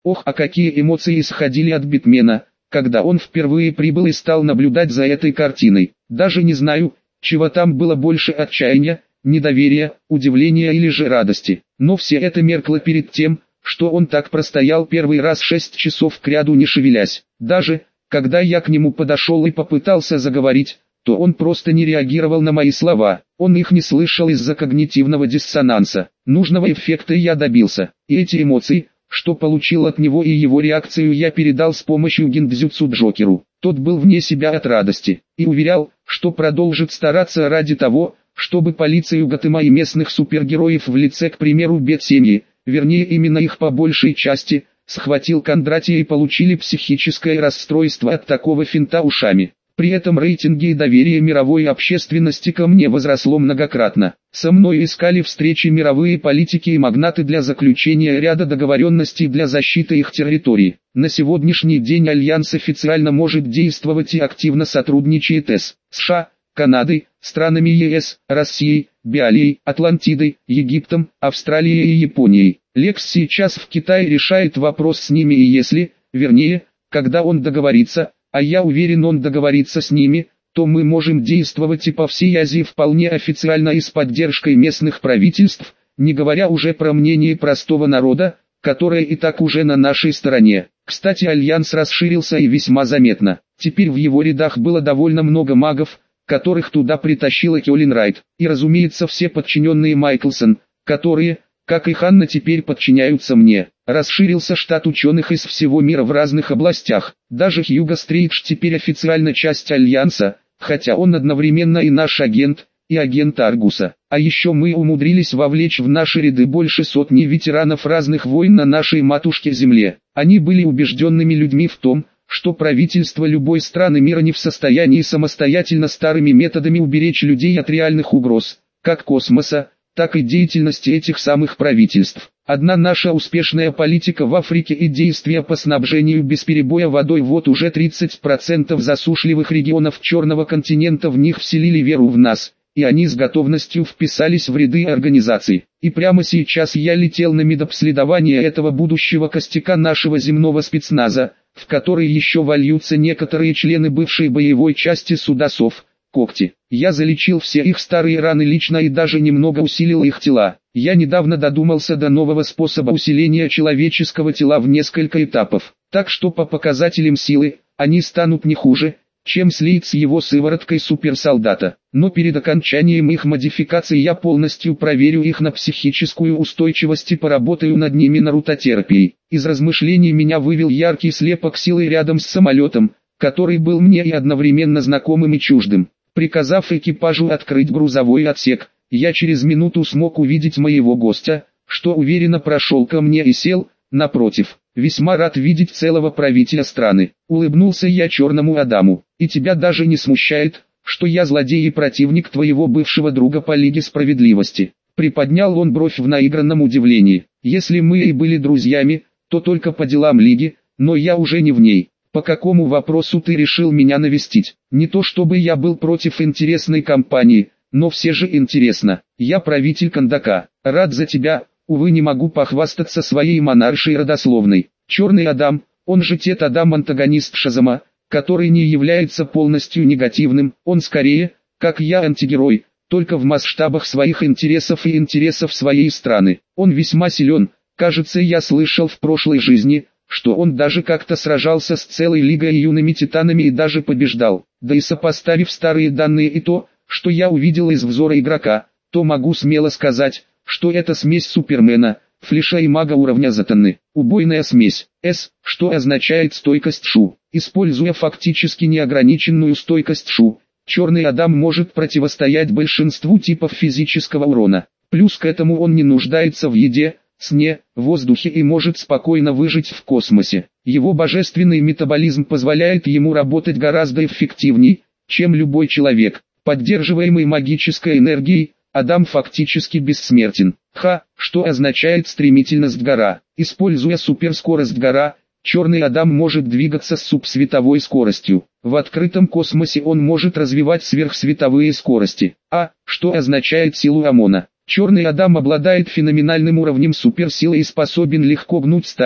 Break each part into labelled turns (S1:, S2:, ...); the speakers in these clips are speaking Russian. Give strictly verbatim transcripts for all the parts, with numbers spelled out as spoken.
S1: Ох, а какие эмоции исходили от Битмена, когда он впервые прибыл и стал наблюдать за этой картиной. Даже не знаю, чего там было больше: отчаяния, недоверия, удивления или же радости. Но все это меркло перед тем, что он так простоял первый раз шесть часов кряду не шевелясь. Даже, когда я к нему подошел и попытался заговорить, то он просто не реагировал на мои слова. Он их не слышал из-за когнитивного диссонанса. Нужного эффекта я добился, и эти эмоции, что получил от него, и его реакцию я передал с помощью гиндзюцу Джокеру. Тот был вне себя от радости, и уверял, что продолжит стараться ради того, чтобы полицию Готэма и местных супергероев в лице, к примеру, Бэтсемьи, вернее именно их по большей части, схватил Кондратия и получили психическое расстройство от такого финта ушами. При этом рейтинги и доверие мировой общественности ко мне возросло многократно. Со мной искали встречи мировые политики и магнаты для заключения ряда договоренностей для защиты их территории. На сегодняшний день Альянс официально может действовать и активно сотрудничает с США, Канадой, странами ЕС, Россией, Биалией, Атлантидой, Египтом, Австралией и Японией. Лекс сейчас в Китае решает вопрос с ними, и если, вернее, когда он договорится, а я уверен, он договорится с ними, то мы можем действовать и по всей Азии вполне официально и с поддержкой местных правительств, не говоря уже про мнение простого народа, которое и так уже на нашей стороне. Кстати, Альянс расширился и весьма заметно. Теперь в его рядах было довольно много магов, которых туда притащила Хелен Райт, и разумеется все подчиненные Майклсон, которые, как и Ханна, теперь подчиняются мне. Расширился штат ученых из всего мира в разных областях. Даже Хьюго Стрейдж теперь официально часть Альянса, хотя он одновременно и наш агент, и агент Аргуса. А еще мы умудрились вовлечь в наши ряды больше сотни ветеранов разных войн на нашей матушке Земле. Они были убежденными людьми в том, что правительство любой страны мира не в состоянии самостоятельно старыми методами уберечь людей от реальных угроз, как космоса, так и деятельности этих самых правительств. Одна наша успешная политика в Африке и действия по снабжению без перебоя водой, вот уже тридцать процентов засушливых регионов Черного континента, в них вселили веру в нас, и они с готовностью вписались в ряды организаций. И прямо сейчас я летел на медобследование этого будущего костяка нашего земного спецназа, в который еще вольются некоторые члены бывшей боевой части Судасов, Когти. Я залечил все их старые раны лично и даже немного усилил их тела. Я недавно додумался до нового способа усиления человеческого тела в несколько этапов. Так что по показателям силы, они станут не хуже, чем слить с его сывороткой суперсолдата. Но перед окончанием их модификации я полностью проверю их на психическую устойчивость и поработаю над ними нарутотерапией. Из размышлений меня вывел яркий слепок силы рядом с самолетом, который был мне и одновременно знакомым и чуждым. Приказав экипажу открыть грузовой отсек, я через минуту смог увидеть моего гостя, что уверенно прошел ко мне и сел, напротив. Весьма рад видеть целого правителя страны. Улыбнулся я Черному Адаму. И тебя даже не смущает, что я злодей и противник твоего бывшего друга по Лиге Справедливости? Приподнял он бровь в наигранном удивлении. Если мы и были друзьями, то только по делам Лиги, но я уже не в ней. По какому вопросу ты решил меня навестить? Не то чтобы я был против интересной компании, но все же интересно. Я правитель Кандака. Рад за тебя, увы, не могу похвастаться своей монаршей родословной. Черный Адам, он же Тет Адам, антагонист Шазама, который не является полностью негативным, он скорее, как я, антигерой, только в масштабах своих интересов и интересов своей страны. Он весьма силен, кажется, я слышал в прошлой жизни, что он даже как-то сражался с целой лигой юными титанами и даже побеждал. Да и сопоставив старые данные и то, что я увидел из взора игрока, то могу смело сказать, что это смесь Супермена, Флэша и мага уровня Затаны. Убойная смесь. С, что означает стойкость Шу. Используя фактически неограниченную стойкость Шу, Черный Адам может противостоять большинству типов физического урона. Плюс к этому он не нуждается в еде, сне, воздухе и может спокойно выжить в космосе. Его божественный метаболизм позволяет ему работать гораздо эффективней, чем любой человек. Поддерживаемый магической энергией, Адам фактически бессмертен. Ха, что означает стремительность гора. Используя суперскорость гора, Черный Адам может двигаться с субсветовой скоростью. В открытом космосе он может развивать сверхсветовые скорости. А, что означает силу Амона. Черный Адам обладает феноменальным уровнем суперсилы и способен легко гнуть сталь,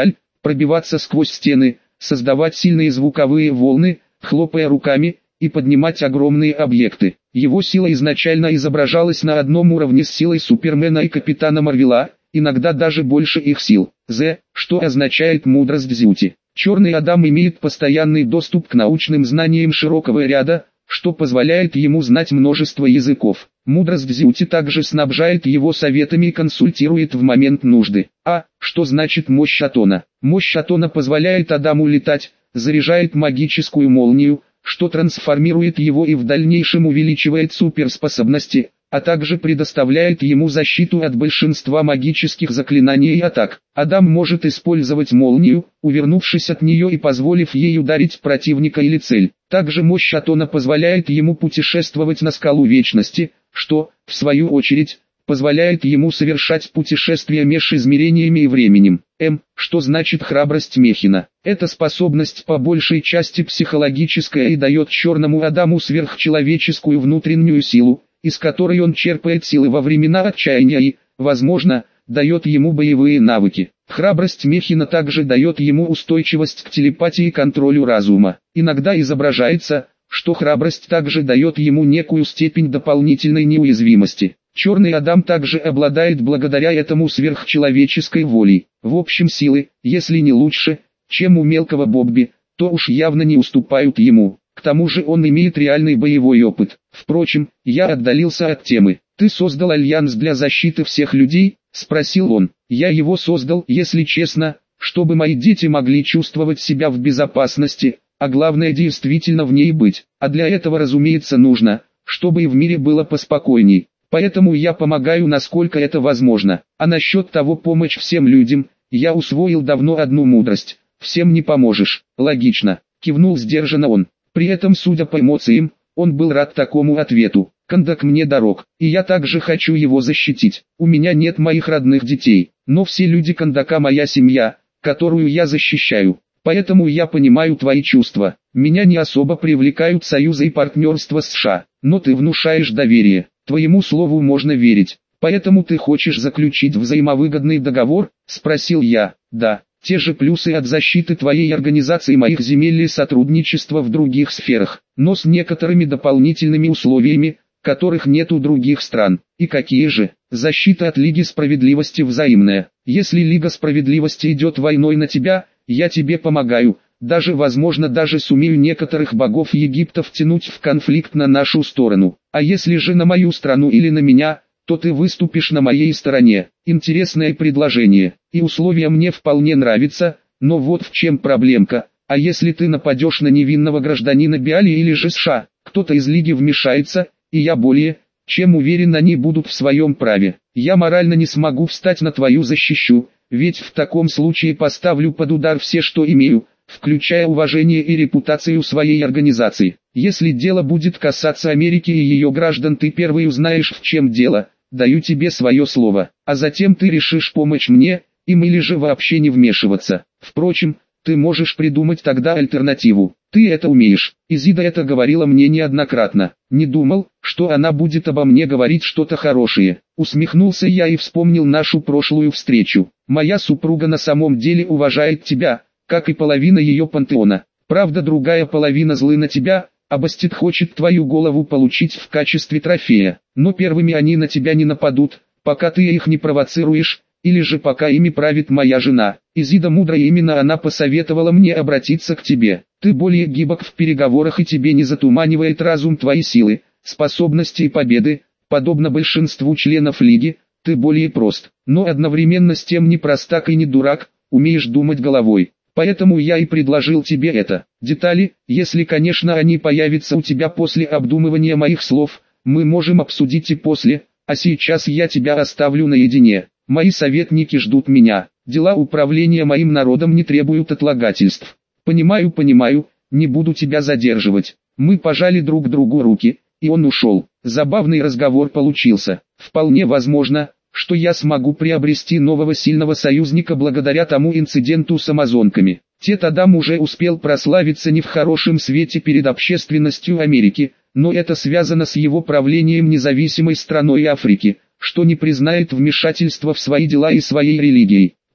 S1: пробиваться сквозь стены, создавать сильные звуковые волны, хлопая руками, и поднимать огромные объекты. Его сила изначально изображалась на одном уровне с силой Супермена и Капитана Марвела, иногда даже больше их сил. З, что означает мудрость Дзюти. Черный Адам имеет постоянный доступ к научным знаниям широкого ряда, что позволяет ему знать множество языков. Мудрость Дзюти также снабжает его советами и консультирует в момент нужды. А, что значит мощь Атона? Мощь Атона позволяет Адаму летать, заряжает магическую молнию, что трансформирует его и в дальнейшем увеличивает суперспособности, а также предоставляет ему защиту от большинства магических заклинаний и атак. Адам может использовать молнию, увернувшись от нее и позволив ей ударить противника или цель. Также мощь Атона позволяет ему путешествовать на скалу вечности, что, в свою очередь, позволяет ему совершать путешествия меж измерениями и временем. М. Что значит храбрость Мехина? Эта способность по большей части психологическая и дает черному Адаму сверхчеловеческую внутреннюю силу, из которой он черпает силы во времена отчаяния и, возможно, дает ему боевые навыки. Храбрость Мехина также дает ему устойчивость к телепатии и контролю разума. Иногда изображается, что храбрость также дает ему некую степень дополнительной неуязвимости. Черный Адам также обладает благодаря этому сверхчеловеческой волей. В общем силы, если не лучше, чем у мелкого Бобби, то уж явно не уступают ему. К тому же он имеет реальный боевой опыт. Впрочем, я отдалился от темы. «Ты создал альянс для защиты всех людей?» – спросил он. «Я его создал, если честно, чтобы мои дети могли чувствовать себя в безопасности, а главное действительно в ней быть. А для этого, разумеется, нужно, чтобы и в мире было поспокойней. Поэтому я помогаю, насколько это возможно. А насчет того помочь всем людям, я усвоил давно одну мудрость. Всем не поможешь». «Логично», – кивнул сдержанно он. При этом, судя по эмоциям, он был рад такому ответу. «Кандак мне дорог, и я также хочу его защитить. У меня нет моих родных детей, но все люди Кандака моя семья, которую я защищаю. Поэтому я понимаю твои чувства. Меня не особо привлекают союзы и партнерство с США, но ты внушаешь доверие. Твоему слову можно верить. Поэтому ты хочешь заключить взаимовыгодный договор?» – спросил я. «Да. Те же плюсы от защиты твоей организации моих земель и сотрудничества в других сферах, но с некоторыми дополнительными условиями, которых нет у других стран». «И какие же?» «Защита от Лиги Справедливости взаимная. Если Лига Справедливости идет войной на тебя, я тебе помогаю, даже возможно даже сумею некоторых богов Египта втянуть в конфликт на нашу сторону. А если же на мою страну или на меня, то ты выступишь на моей стороне». Интересное предложение, и условия мне вполне нравятся, но вот в чем проблемка. А если ты нападешь на невинного гражданина Биали или же США, кто-то из Лиги вмешается, и я более, чем уверен, они будут в своем праве. Я морально не смогу встать на твою защиту, ведь в таком случае поставлю под удар все, что имею, включая уважение и репутацию своей организации. Если дело будет касаться Америки и ее граждан, ты первый узнаешь, в чем дело. Даю тебе свое слово, а затем ты решишь помочь мне, им или же вообще не вмешиваться. Впрочем, ты можешь придумать тогда альтернативу. Ты это умеешь. Изида это говорила мне неоднократно. Не думал, что она будет обо мне говорить что-то хорошее. Усмехнулся я и вспомнил нашу прошлую встречу. Моя супруга на самом деле уважает тебя, как и половина ее пантеона. Правда, другая половина злы на тебя. А Бастет хочет твою голову получить в качестве трофея, но первыми они на тебя не нападут, пока ты их не провоцируешь, или же пока ими правит моя жена. Изида мудро, именно она посоветовала мне обратиться к тебе. Ты более гибок в переговорах и тебе не затуманивает разум твои силы, способности и победы, подобно большинству членов Лиги, ты более прост, но одновременно с тем не простак и не дурак, умеешь думать головой. Поэтому я и предложил тебе это. Детали, если конечно они появятся у тебя после обдумывания моих слов, мы можем обсудить и после, а сейчас я тебя оставлю наедине. Мои советники ждут меня, дела управления моим народом не требуют отлагательств. Понимаю, понимаю, не буду тебя задерживать. Мы пожали друг другу руки, и он ушел. Забавный разговор получился. Вполне возможно, что я смогу приобрести нового сильного союзника благодаря тому инциденту с амазонками. Тед Адам уже успел прославиться не в хорошем свете перед общественностью Америки, но это связано с его правлением независимой страной Африки, что не признает вмешательства в свои дела и своей религией.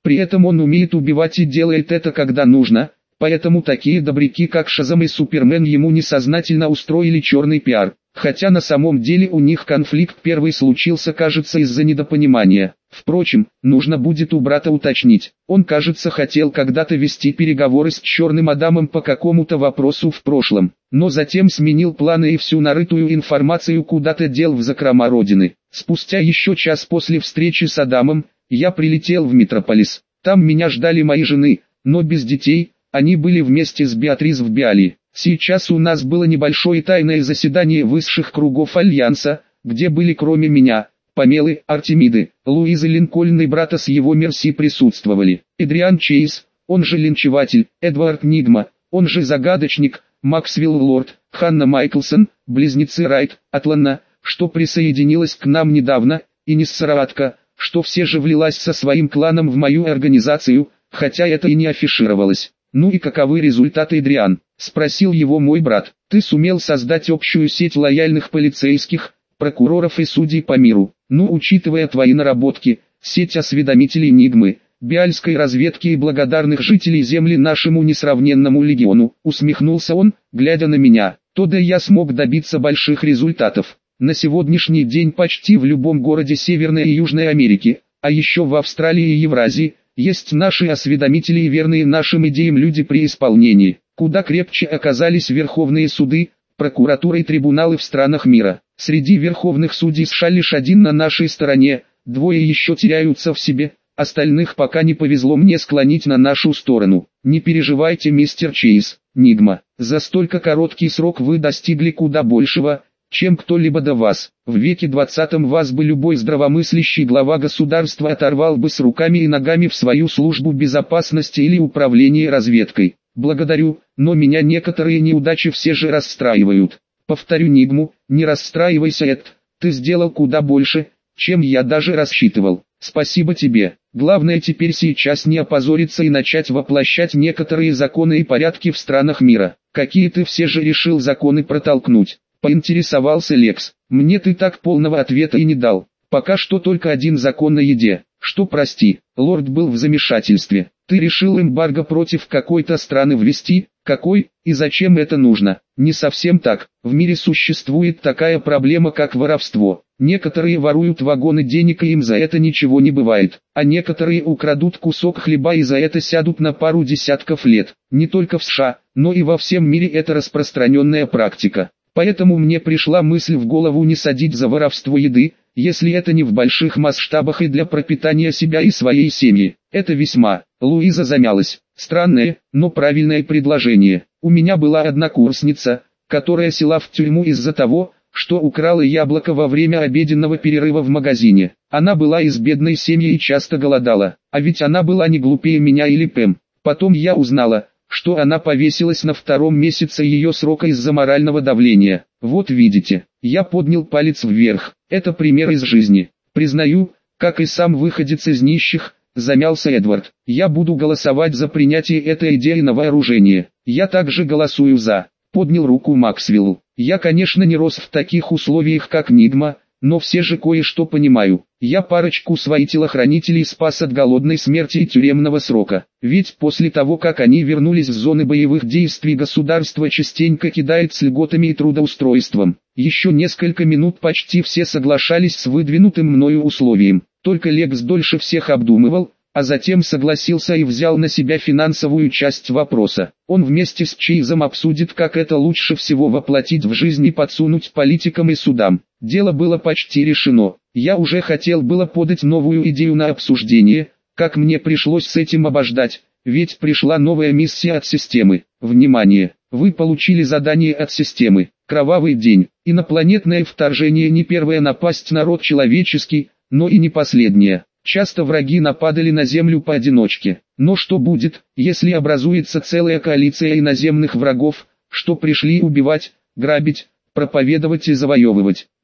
S1: При этом он умеет убивать и делает это когда нужно, поэтому такие добряки как Шазам и Супермен ему несознательно устроили черный пиар. Хотя на самом деле у них конфликт первый случился, кажется, из-за недопонимания. Впрочем, нужно будет у брата уточнить. Он, кажется, хотел когда-то вести переговоры с Черным Адамом по какому-то вопросу в прошлом, но затем сменил планы и всю нарытую информацию куда-то дел в закрома родины. Спустя еще час после встречи с Адамом, я прилетел в Метрополис. Там меня ждали мои жены, но без детей. Они были вместе с Беатрис в Биали. Сейчас у нас было небольшое тайное заседание высших кругов Альянса, где были кроме меня, Памелы, Артемиды, Луизы Линкольн и брата с его Мерси присутствовали. Эдриан Чейз, он же Линчеватель, Эдвард Нигма, он же Загадочник, Максвелл Лорд, Ханна Майклсон, близнецы Райт, Атланна, что присоединилась к нам недавно, и Ниссараатка, что все же влилась со своим кланом в мою организацию, хотя это и не афишировалось. «Ну и каковы результаты, Эдриан?» – спросил его мой брат. «Ты сумел создать общую сеть лояльных полицейских, прокуроров и судей по миру. Ну, учитывая твои наработки, сеть осведомителей Нигмы, биальской разведки и благодарных жителей Земли нашему несравненному легиону», – усмехнулся он, глядя на меня. «То да я смог добиться больших результатов. На сегодняшний день почти в любом городе Северной и Южной Америки, а еще в Австралии и Евразии, есть наши осведомители и верные нашим идеям люди при исполнении. Куда крепче оказались верховные суды, прокуратуры и трибуналы в странах мира. Среди верховных судей США лишь один на нашей стороне, двое еще теряются в себе, остальных пока не повезло мне склонить на нашу сторону. Не переживайте, мистер Чейз, Нигма, за столько короткий срок вы достигли куда большего, чем кто-либо до вас. В веке двадцатом вас бы любой здравомыслящий глава государства оторвал бы с руками и ногами в свою службу безопасности или управление разведкой. Благодарю, но меня некоторые неудачи все же расстраивают. Повторю Нигму, не расстраивайся, Эд, ты сделал куда больше, чем я даже рассчитывал. Спасибо тебе. Главное теперь сейчас не опозориться и начать воплощать некоторые законы и порядки в странах мира. Какие ты все же решил законы протолкнуть? Поинтересовался Лекс. Мне ты так полного ответа и не дал. Пока что только один закон на еде. Что, прости, лорд был в замешательстве. Ты решил эмбарго против какой-то страны ввести? Какой, и зачем это нужно? Не совсем так. В мире существует такая проблема, как воровство. Некоторые воруют вагоны денег, и им за это ничего не бывает. А некоторые украдут кусок хлеба и за это сядут на пару десятков лет. Не только в США, но и во всем мире это распространенная практика. Поэтому мне пришла мысль в голову не садить за воровство еды, если это не в больших масштабах и для пропитания себя и своей семьи. Это весьма. Луиза замялась. Странное, но правильное предложение. У меня была однокурсница, которая села в тюрьму из-за того, что украла яблоко во время обеденного перерыва в магазине. Она была из бедной семьи и часто голодала. А ведь она была не глупее меня или Пэм. Потом я узнала, что она повесилась на втором месяце ее срока из-за морального давления. Вот видите, я поднял палец вверх. Это пример из жизни. Признаю, как и сам выходец из нищих, замялся Эдвард. Я буду голосовать за принятие этой идеи на вооружение. Я также голосую за. Поднял руку Максвелл. Я, конечно, не рос в таких условиях, как Нигма, но все же кое-что понимаю. Я парочку своих телохранителей спас от голодной смерти и тюремного срока. Ведь после того, как они вернулись в зоны боевых действий, государство частенько кидает с льготами и трудоустройством. Еще несколько минут почти все соглашались с выдвинутым мною условием. Только Лекс дольше всех обдумывал, а затем согласился и взял на себя финансовую часть вопроса. Он вместе с Чейзом обсудит, как это лучше всего воплотить в жизнь и подсунуть политикам и судам. Дело было почти решено. Я уже хотел было подать новую идею на обсуждение, как мне пришлось с этим обождать, ведь пришла новая миссия от системы. Внимание! Вы получили задание от системы. Кровавый день. Инопланетное вторжение, не первая напасть на род человеческий, но и не последняя. Часто враги нападали на Землю поодиночке. Но что будет, если образуется целая коалиция иноземных врагов, что пришли убивать, грабить, проповедовать и завоевывать?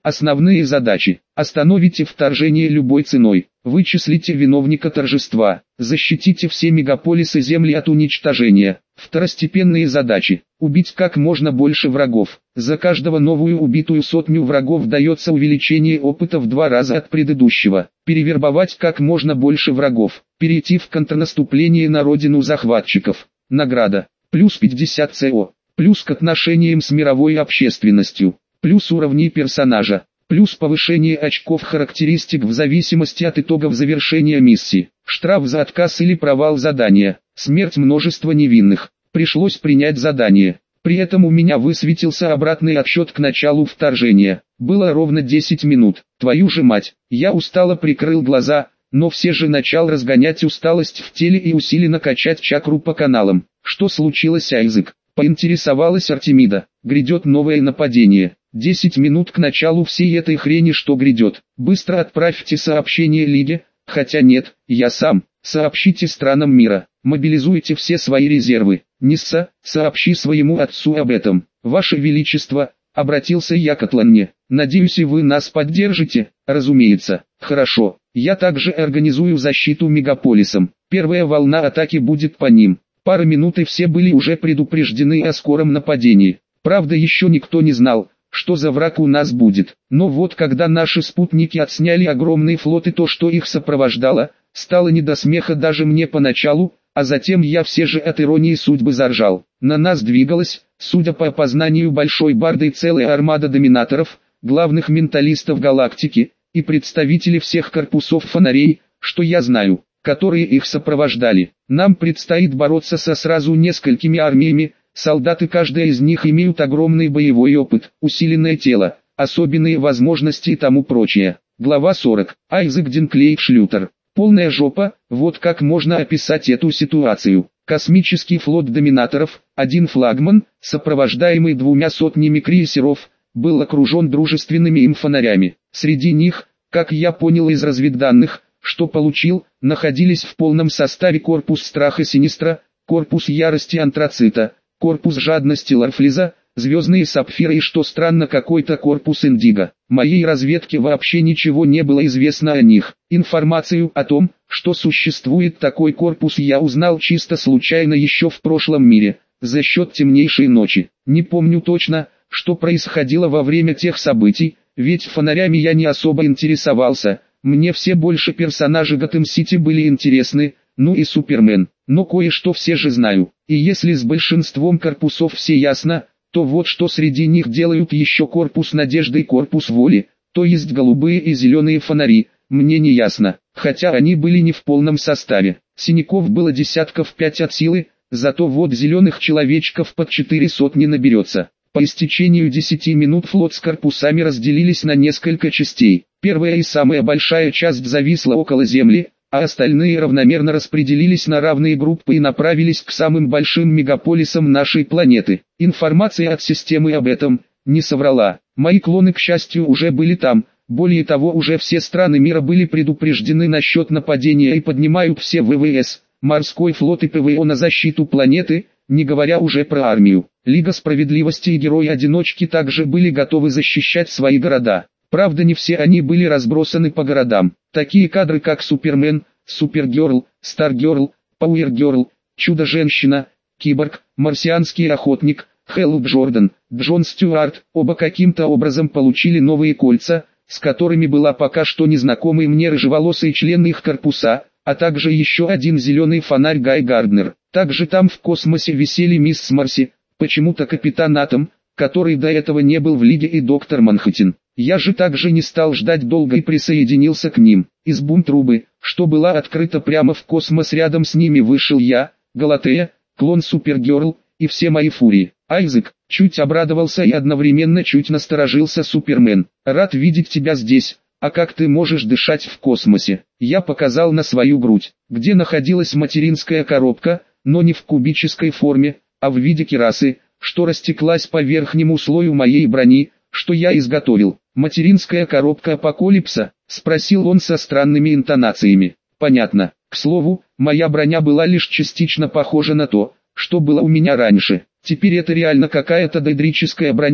S1: Основные задачи. Остановите вторжение любой ценой. Вычислите виновника торжества. Защитите все мегаполисы Земли от уничтожения. Второстепенные задачи. Убить как можно больше врагов. За каждого новую убитую сотню врагов дается увеличение опыта в два раза от предыдущего. Перевербовать как можно больше врагов. Перейти в контрнаступление на родину захватчиков. Награда. Плюс пятьдесят ЦО. Плюс к отношениям с мировой общественностью. Плюс уровни персонажа. Плюс повышение очков характеристик в зависимости от итогов завершения миссии. Штраф за отказ или провал задания. Смерть множества невинных. Пришлось принять задание. При этом у меня высветился обратный отсчет к началу вторжения. Было ровно десять минут. Твою же мать. Я устало прикрыл глаза, но все же начал разгонять усталость в теле и усиленно качать чакру по каналам. Что случилось, Айзек? Поинтересовалась Артемида. Грядет новое нападение. Десять минут к началу всей этой хрени, что грядет. Быстро отправьте сообщение Лиге, хотя нет, я сам. Сообщите странам мира. Мобилизуйте все свои резервы. Нисса, сообщи своему отцу об этом. Ваше Величество, обратился я к Атланне. Надеюсь, и вы нас поддержите. Разумеется. Хорошо. Я также организую защиту мегаполисам. Первая волна атаки будет по ним. Пара минут и все были уже предупреждены о скором нападении. Правда, еще никто не знал, что за враг у нас будет. Но вот когда наши спутники отсняли огромные флоты, то, что их сопровождало, стало не до смеха даже мне поначалу, а затем я все же от иронии судьбы заржал. На нас двигалась, судя по опознанию большой бардой, целая армада доминаторов, главных менталистов галактики, и представители всех корпусов фонарей, что я знаю, которые их сопровождали. Нам предстоит бороться со сразу несколькими армиями. Солдаты, каждая из них имеют огромный боевой опыт, усиленное тело, особенные возможности и тому прочее. Глава сорок. Айзек Динклейт Шлютер. Полная жопа, вот как можно описать эту ситуацию. Космический флот доминаторов, один флагман, сопровождаемый двумя сотнями крейсеров, был окружен дружественными им фонарями. Среди них, как я понял из разведданных, что получил, находились в полном составе корпус Страха Синистра, корпус Ярости Антрацита, корпус Жадности Ларфлиза, Звездные Сапфиры и, что странно, какой-то корпус Индиго. Моей разведке вообще ничего не было известно о них. Информацию о том, что существует такой корпус, я узнал чисто случайно еще в прошлом мире, за счет темнейшей ночи. Не помню точно, что происходило во время тех событий, ведь фонарями я не особо интересовался. Мне все больше персонажи Готэм-Сити были интересны, ну и Супермен. Но кое-что все же знаю. И если с большинством корпусов все ясно, то вот что среди них делают еще корпус Надежды и корпус Воли, то есть голубые и зеленые фонари, мне не ясно, хотя они были не в полном составе. Синяков было десятков пять от силы, зато вот зеленых человечков под четыре сотни наберется. По истечению десяти минут флот с корпусами разделились на несколько частей. Первая и самая большая часть зависла около Земли, а остальные равномерно распределились на равные группы и направились к самым большим мегаполисам нашей планеты. Информация от системы об этом не соврала. Мои клоны, к счастью, уже были там. Более того, уже все страны мира были предупреждены насчет нападения и поднимают все ВВС, морской флот и ПВО на защиту планеты, не говоря уже про армию. Лига Справедливости и Герои-одиночки также были готовы защищать свои города. Правда, не все они были разбросаны по городам. Такие кадры, как Супермен, Супергерл, Старгерл, Пауэргерл, Чудо-женщина, Киборг, Марсианский охотник, Хелл Джордан, Джон Стюарт, оба каким-то образом получили новые кольца, с которыми была пока что незнакомый мне рыжеволосый член их корпуса, а также еще один зеленый фонарь Гай Гарднер. Также там в космосе висели Мисс Марси, почему-то Капитан Атом, который до этого не был в Лиге, и Доктор Манхэттен. Я же также не стал ждать долго и присоединился к ним. Из бум-трубы, что была открыта прямо в космос, рядом с ними вышел я, Галатея, клон Супергерл, и все мои фурии. Айзек, чуть обрадовался и одновременно чуть насторожился Супермен. Рад видеть тебя здесь. А как ты можешь дышать в космосе? Я показал на свою грудь, где находилась материнская коробка, но не в кубической форме, а в виде кирасы, что растеклась по верхнему слою моей брони, что я изготовил. «Материнская коробка Апокалипса?» — спросил он со странными интонациями. «Понятно. К слову, моя броня была лишь частично похожа на то, что было у меня раньше. Теперь это реально какая-то дейдрическая броня,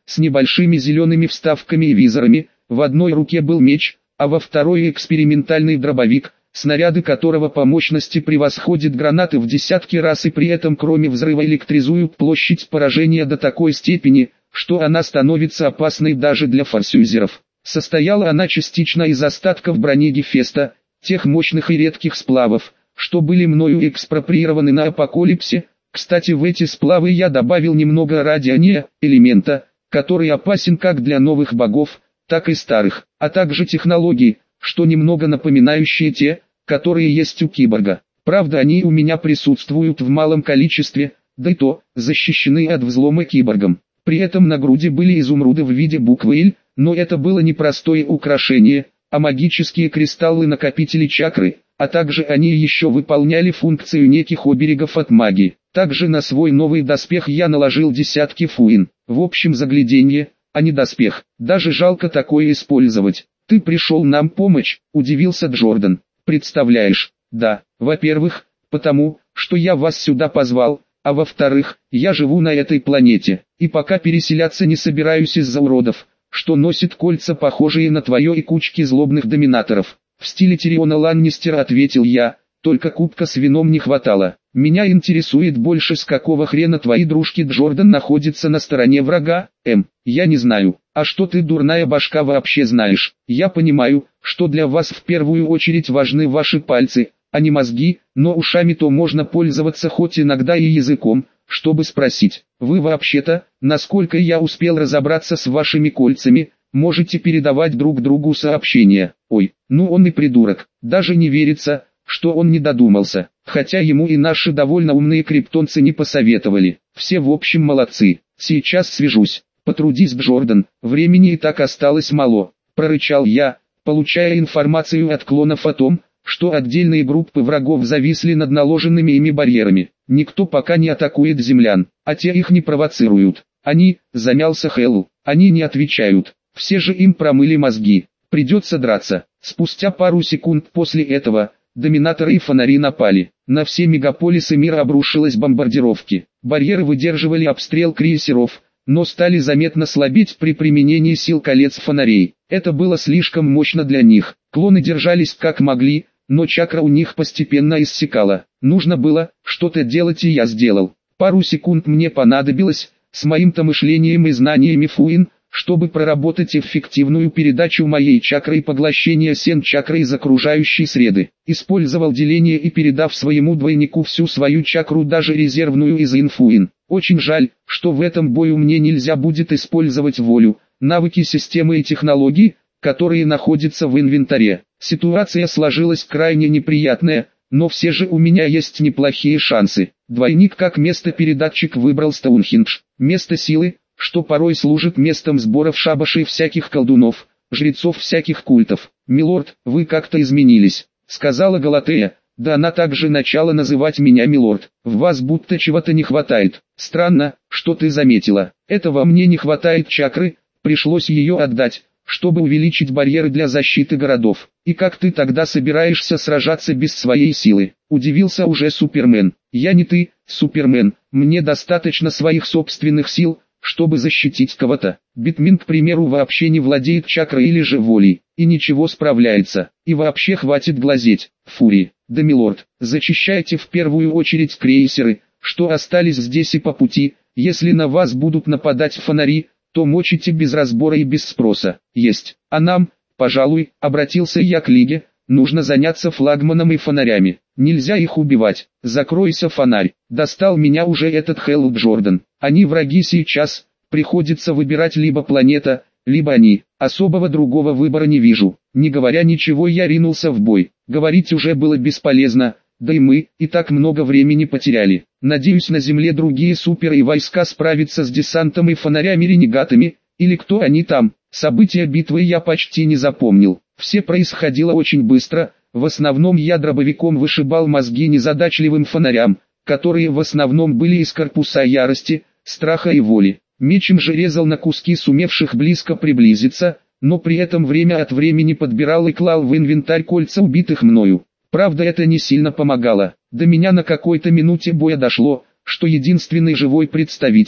S1: с небольшими зелеными вставками и визорами, в одной руке был меч, а во второй экспериментальный дробовик, снаряды которого по мощности превосходят гранаты в десятки раз и при этом кроме взрыва электризуют площадь поражения до такой степени, что она становится опасной даже для форсюзеров. Состояла она частично из остатков брони Гефеста, тех мощных и редких сплавов, что были мною экспроприированы на Апокалипсе. Кстати, в эти сплавы я добавил немного радиония, элемента, который опасен как для новых богов, так и старых, а также технологий, что немного напоминающие те, которые есть у киборга. Правда, они у меня присутствуют в малом количестве, да и то, защищены от взлома киборгом. При этом на груди были изумруды в виде буквы «Л», но это было не простое украшение, а магические кристаллы-накопители чакры, а также они еще выполняли функцию неких оберегов от магии. Также на свой новый доспех я наложил десятки фуин. В общем загляденье, а не доспех. Даже жалко такое использовать. «Ты пришел нам помочь», — удивился Джордан. «Представляешь?» «Да, во-первых, потому, что я вас сюда позвал, а во-вторых, я живу на этой планете, и пока переселяться не собираюсь из-за уродов, что носит кольца похожие на твое и кучки злобных доминаторов». «В стиле Тириона Ланнистера», — ответил я, — «только кубка с вином не хватало. Меня интересует больше, с какого хрена твои дружки Джордан находятся на стороне врага, Эм, я не знаю. А что ты, дурная башка, вообще знаешь? Я понимаю, что для вас в первую очередь важны ваши пальцы, а не мозги, но ушами-то можно пользоваться хоть иногда и языком, чтобы спросить. Вы вообще-то, насколько я успел разобраться с вашими кольцами, можете передавать друг другу сообщения. Ой, ну он и придурок, даже не верится, что он не додумался, хотя ему и наши довольно умные криптонцы не посоветовали. Все в общем молодцы. Сейчас свяжусь. Потрудись, Джордан, времени и так осталось мало, прорычал я, получая информацию от клонов о том, что отдельные группы врагов зависли над наложенными ими барьерами. Никто пока не атакует землян, а те их не провоцируют. Они, замялся Хэлл, они не отвечают. Все же им промыли мозги. Придется драться. Спустя пару секунд после этого, доминаторы и фонари напали. На все мегаполисы мира обрушились бомбардировки. Барьеры выдерживали обстрел крейсеров, но стали заметно слабеть при применении сил колец фонарей. Это было слишком мощно для них. Клоны держались как могли, но чакра у них постепенно иссякала. Нужно было что-то делать, и я сделал. Пару секунд мне понадобилось, с моим-то мышлением и знаниями фуин, чтобы проработать эффективную передачу моей чакры и поглощение сен-чакры из окружающей среды. Использовал деление и передав своему двойнику всю свою чакру, даже резервную из инфуин. Очень жаль, что в этом бою мне нельзя будет использовать волю, навыки системы и технологий, которые находятся в инвентаре. Ситуация сложилась крайне неприятная, но все же у меня есть неплохие шансы. Двойник как место-передатчик выбрал Стоунхендж. Место силы, что порой служит местом сборов шабашей всяких колдунов, жрецов всяких культов. «Милорд, вы как-то изменились», — сказала Галатея. «Да она также начала называть меня милорд. В вас будто чего-то не хватает. Странно, что ты заметила. Этого мне не хватает чакры, пришлось ее отдать, чтобы увеличить барьеры для защиты городов. И как ты тогда собираешься сражаться без своей силы?» Удивился уже Супермен. «Я не ты, Супермен, мне достаточно своих собственных сил, чтобы защитить кого-то. Битмен, к примеру, вообще не владеет чакрой или же волей, и ничего, справляется. И вообще хватит глазеть, Фури. Да, милорд, зачищайте в первую очередь крейсеры, что остались здесь и по пути. Если на вас будут нападать фонари, то мочите без разбора и без спроса. Есть. А нам, пожалуй, обратился я к Лиге, нужно заняться флагманом и фонарями. Нельзя их убивать. Закройся, фонарь. Достал меня уже этот Хэлл Джордан. Они враги сейчас. Приходится выбирать либо планета, либо они. Особого другого выбора не вижу. Не говоря ничего, я ринулся в бой. Говорить уже было бесполезно. Да и мы, и так много времени потеряли. Надеюсь, на Земле другие супер и войска справятся с десантом и фонарями-ренегатами, или кто они там. События битвы я почти не запомнил. Все происходило очень быстро. В основном я дробовиком вышибал мозги незадачливым фонарям, которые в основном были из корпуса ярости, страха и воли. Мечем же резал на куски сумевших близко приблизиться, но при этом время от времени подбирал и клал в инвентарь кольца убитых мною. Правда, это не сильно помогало. До меня на какой-то минуте боя дошло, что единственный живой представитель,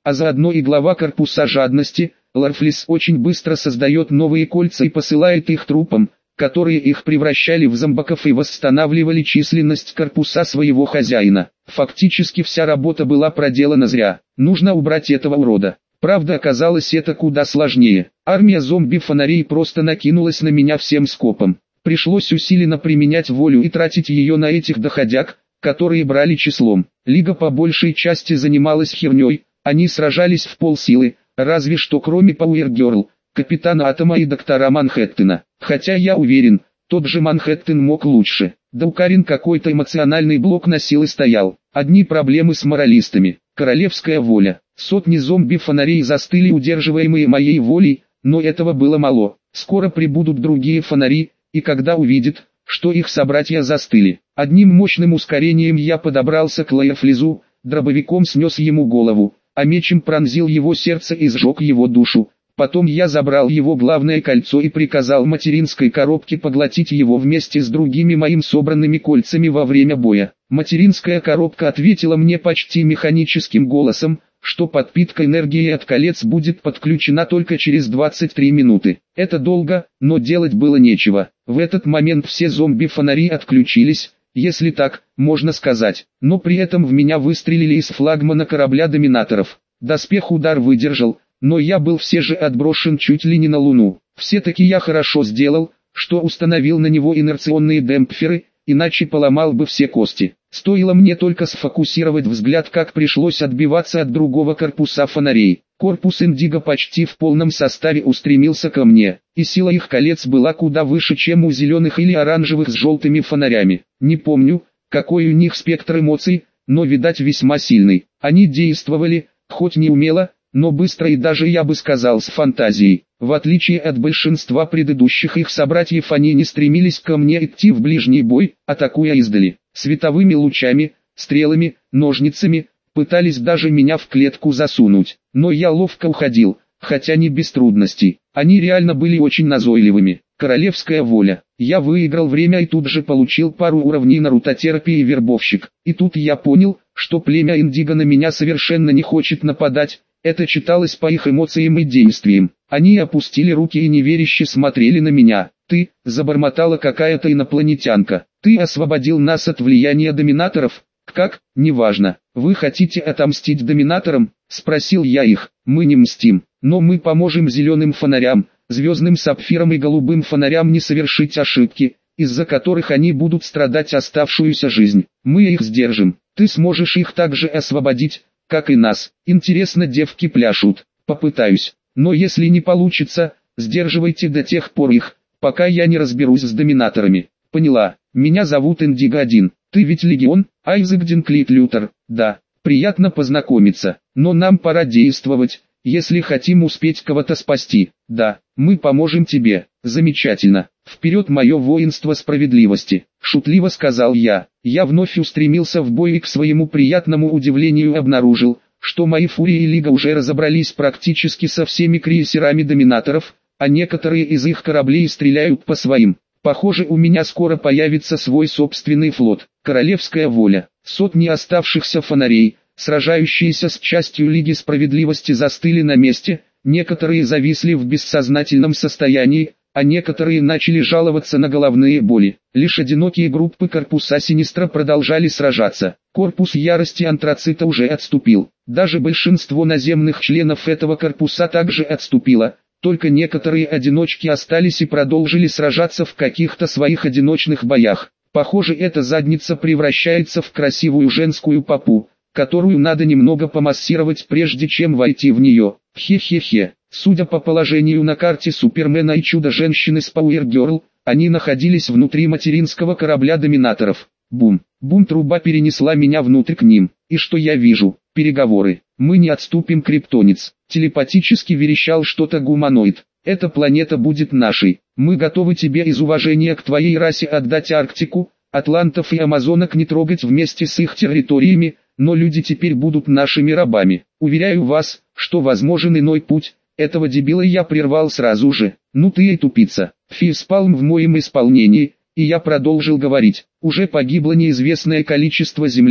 S1: а заодно и глава корпуса жадности, Ларфлис очень быстро создает новые кольца и посылает их трупам, которые их превращали в зомбаков и восстанавливали численность корпуса своего хозяина. Фактически вся работа была проделана зря. Нужно убрать этого урода. Правда, оказалось это куда сложнее. Армия зомби-фонарей просто накинулась на меня всем скопом. Пришлось усиленно применять волю и тратить ее на этих доходяг, которые брали числом. Лига по большей части занималась херней, они сражались в полсилы, разве что кроме Power Girl, Капитана Атома и Доктора Манхэттена. Хотя я уверен, тот же Манхэттен мог лучше. Да у Карин какой-то эмоциональный блок носил и стоял. Одни проблемы с моралистами. Королевская воля. Сотни зомби-фонарей застыли, удерживаемые моей волей, но этого было мало. Скоро прибудут другие фонари, и когда увидят, что их собратья застыли, одним мощным ускорением я подобрался к Лаерфлизу, дробовиком снес ему голову, а мечем пронзил его сердце и сжег его душу. Потом я забрал его главное кольцо и приказал материнской коробке поглотить его вместе с другими моим собранными кольцами во время боя. Материнская коробка ответила мне почти механическим голосом, что подпитка энергии от колец будет подключена только через двадцать три минуты. Это долго, но делать было нечего. В этот момент все зомби-фонари отключились, если так можно сказать, но при этом в меня выстрелили из флагмана корабля доминаторов. Доспех удар выдержал, но я был все же отброшен чуть ли не на Луну. Все-таки я хорошо сделал, что установил на него инерционные демпферы, иначе поломал бы все кости. Стоило мне только сфокусировать взгляд, как пришлось отбиваться от другого корпуса фонарей. Корпус Индиго почти в полном составе устремился ко мне, и сила их колец была куда выше, чем у зеленых или оранжевых с желтыми фонарями. Не помню, какой у них спектр эмоций, но видать весьма сильный. Они действовали, хоть не умело, но быстро и даже, я бы сказал, с фантазией. В отличие от большинства предыдущих их собратьев, они не стремились ко мне идти в ближний бой, атакуя издали. Световыми лучами, стрелами, ножницами, пытались даже меня в клетку засунуть. Но я ловко уходил, хотя не без трудностей. Они реально были очень назойливыми. Королевская воля. Я выиграл время и тут же получил пару уровней на рутотерапии и вербовщик. И тут я понял, что племя Индиго на меня совершенно не хочет нападать. Это читалось по их эмоциям и действиям. Они опустили руки и неверяще смотрели на меня. «Ты», — забормотала какая-то инопланетянка, — «ты освободил нас от влияния доминаторов?» «Как? Неважно. Вы хотите отомстить доминаторам?» — спросил я их. «Мы не мстим, но мы поможем зеленым фонарям, звездным сапфирам и голубым фонарям не совершить ошибки, из-за которых они будут страдать оставшуюся жизнь. Мы их сдержим. Ты сможешь их также освободить, как и нас. Интересно, девки пляшут. Попытаюсь. Но если не получится, сдерживайте до тех пор их, пока я не разберусь с доминаторами. Поняла. Меня зовут Индиго один. Ты ведь Легион? Айзек Динклит Лютер. Да. Приятно познакомиться. Но нам пора действовать, если хотим успеть кого-то спасти. Да. Мы поможем тебе. Замечательно. Вперед, мое воинство справедливости. Шутливо сказал я. Я вновь устремился в бой и к своему приятному удивлению обнаружил, что мои Фурии и Лига уже разобрались практически со всеми крейсерами доминаторов, а некоторые из их кораблей стреляют по своим. Похоже, у меня скоро появится свой собственный флот. Королевская воля. Сотни оставшихся фонарей, сражающиеся с частью Лиги Справедливости, застыли на месте, некоторые зависли в бессознательном состоянии, а некоторые начали жаловаться на головные боли. Лишь одинокие группы корпуса Синистра продолжали сражаться. Корпус Ярости Антрацита уже отступил. Даже большинство наземных членов этого корпуса также отступило, только некоторые одиночки остались и продолжили сражаться в каких-то своих одиночных боях. Похоже, эта задница превращается в красивую женскую попу, которую надо немного помассировать прежде чем войти в нее. Хе-хе-хе. Судя по положению на карте Супермена и Чудо-женщины с Power Girl, они находились внутри материнского корабля доминаторов. Бум. Бум, труба перенесла меня внутрь к ним. И что я вижу? Переговоры. Мы не отступим, криптонец. Телепатически верещал что-то гуманоид. Эта планета будет нашей. Мы готовы тебе из уважения к твоей расе отдать Арктику, атлантов и амазонок не трогать вместе с их территориями, но люди теперь будут нашими рабами. Уверяю вас, что возможен иной путь. Этого дебила я прервал сразу же. Ну ты и тупица. Фейспалм в моем исполнении, и я продолжил говорить. Уже погибло неизвестное количество землян,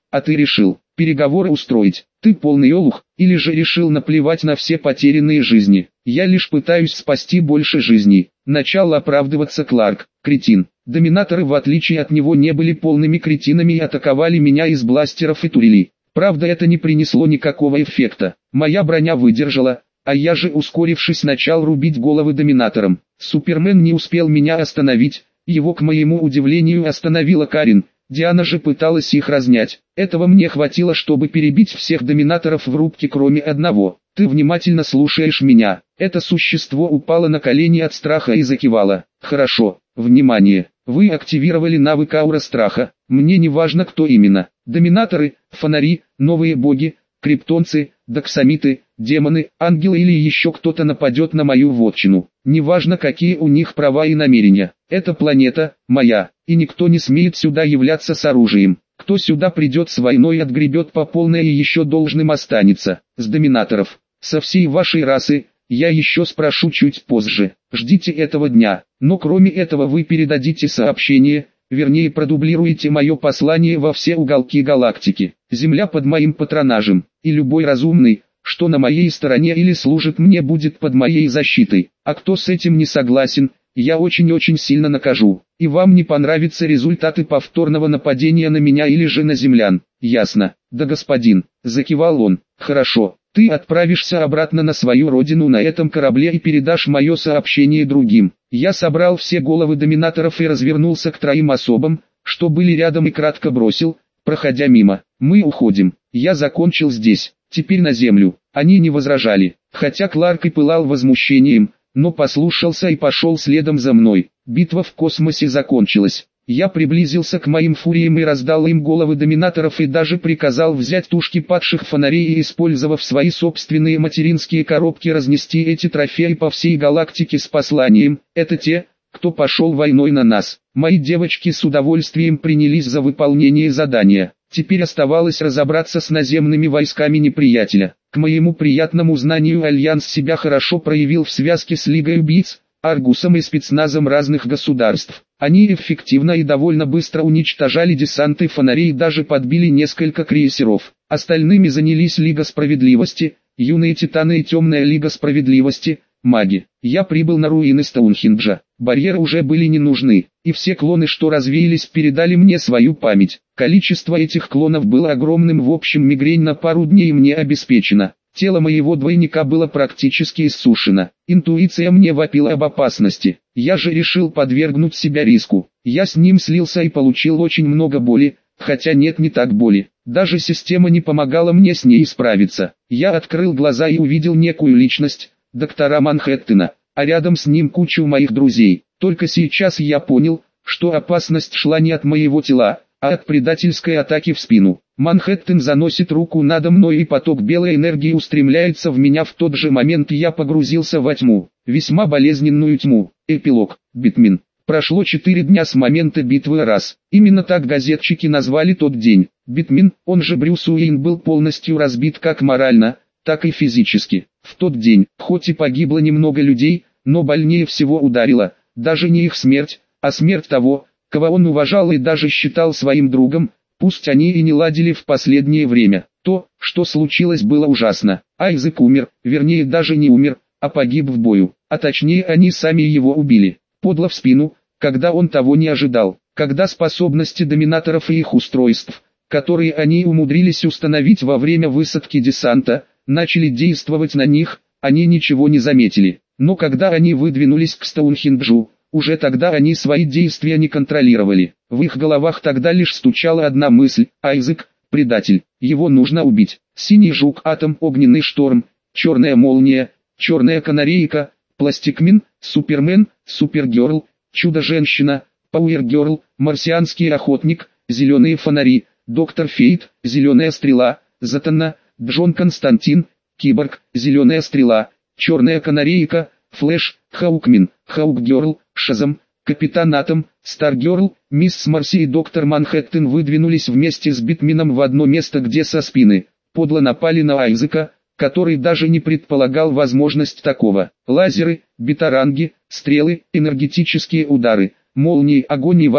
S1: а ты решил переговоры устроить. Ты полный олух, или же решил наплевать на все потерянные жизни. Я лишь пытаюсь спасти больше жизней. Начал оправдываться Кларк. Кретин. Доминаторы в отличие от него не были полными кретинами и атаковали меня из бластеров и турелей. Правда, это не принесло никакого эффекта. Моя броня выдержала, а я же, ускорившись, начал рубить головы доминаторам. Супермен не успел меня остановить, его, к моему удивлению, остановила Карин. Диана же пыталась их разнять. Этого мне хватило, чтобы перебить всех доминаторов в рубке, кроме одного. Ты внимательно слушаешь меня. Это существо упало на колени от страха и закивало. Хорошо. Внимание. Вы активировали навык аура страха. Мне не важно, кто именно. Доминаторы, фонари, новые боги, криптонцы, доксамиты, демоны, ангелы или еще кто-то нападет на мою вотчину. Неважно, какие у них права и намерения. Эта планета моя, и никто не смеет сюда являться с оружием. Кто сюда придет с войной, отгребет по полной и еще должным останется. С доминаторов, со всей вашей расы, я еще спрошу чуть позже. Ждите этого дня. Но кроме этого вы передадите сообщение, вернее продублируете мое послание во все уголки галактики. Земля под моим патронажем, и любой разумный, что на моей стороне или служит мне, будет под моей защитой. А кто с этим не согласен, я очень-очень сильно накажу. И вам не понравятся результаты повторного нападения на меня или же на землян. Ясно? Да, господин, закивал он. Хорошо. Ты отправишься обратно на свою родину на этом корабле и передашь мое сообщение другим. Я собрал все головы доминаторов и развернулся к троим особам, что были рядом, и кратко бросил, проходя мимо. Мы уходим. Я закончил здесь. Теперь на землю. Они не возражали, хотя Кларк и пылал возмущением, но послушался и пошел следом за мной. Битва в космосе закончилась. Я приблизился к моим фуриям и раздал им головы доминаторов и даже приказал взять тушки падших фонарей и, использовав свои собственные материнские коробки, разнести эти трофеи по всей галактике с посланием: это те, кто пошел войной на нас. Мои девочки с удовольствием принялись за выполнение задания. Теперь оставалось разобраться с наземными войсками неприятеля. К моему приятному знанию, Альянс себя хорошо проявил в связке с Лигой убийц, Аргусом и спецназом разных государств. Они эффективно и довольно быстро уничтожали десанты фонарей и даже подбили несколько крейсеров. Остальными занялись Лига Справедливости, Юные Титаны и Темная Лига Справедливости, маги. Я прибыл на руины Стоунхенджа. Барьеры уже были не нужны, и все клоны, что развеялись, передали мне свою память. Количество этих клонов было огромным, в общем мигрень на пару дней мне обеспечена. Тело моего двойника было практически иссушено. Интуиция мне вопила об опасности. Я же решил подвергнуть себя риску. Я с ним слился и получил очень много боли, хотя нет, не так боли. Даже система не помогала мне с ней справиться. Я открыл глаза и увидел некую личность, доктора Манхэттена, а рядом с ним кучу моих друзей. Только сейчас я понял, что опасность шла не от моего тела, а от предательской атаки в спину. Манхэттен заносит руку надо мной, и поток белой энергии устремляется в меня. В тот же момент я погрузился во тьму, весьма болезненную тьму. Эпилог. Битмен. Прошло четыре дня с момента битвы раз. Именно так газетчики назвали тот день. Битмен, он же Брюс Уэйн, был полностью разбит как морально, так и физически. В тот день, хоть и погибло немного людей, но больнее всего ударила, даже не их смерть, а смерть того, кого он уважал и даже считал своим другом, пусть они и не ладили в последнее время. То, что случилось, было ужасно. Айзек умер, вернее даже не умер, а погиб в бою, а точнее они сами его убили, подло в спину, когда он того не ожидал. Когда способности доминаторов и их устройств, которые они умудрились установить во время высадки десанта, начали действовать на них, они ничего не заметили. Но когда они выдвинулись к Стоунхенджу, уже тогда они свои действия не контролировали. В их головах тогда лишь стучала одна мысль: Айзек – предатель, его нужно убить. Синий жук, Атом, Огненный шторм, Черная молния, Черная канарейка, Пластикмен, Супермен, Супергерл, Чудо-женщина, Пауэргерл, Марсианский охотник, Зеленые фонари, Доктор Фейт, Зеленая стрела, Затана, Джон Константин, Киборг, Зеленая стрела, Черная канарейка, Флэш, Хаукмен, Хаукгерл, Шазам, Капитан Атом, Старгерл, Мисс Марси и Доктор Манхэттен выдвинулись вместе с Битменом в одно место, где со спины подло напали на Айзека, который даже не предполагал возможность такого. Лазеры, битаранги, стрелы, энергетические удары, молнии, огонь и вода,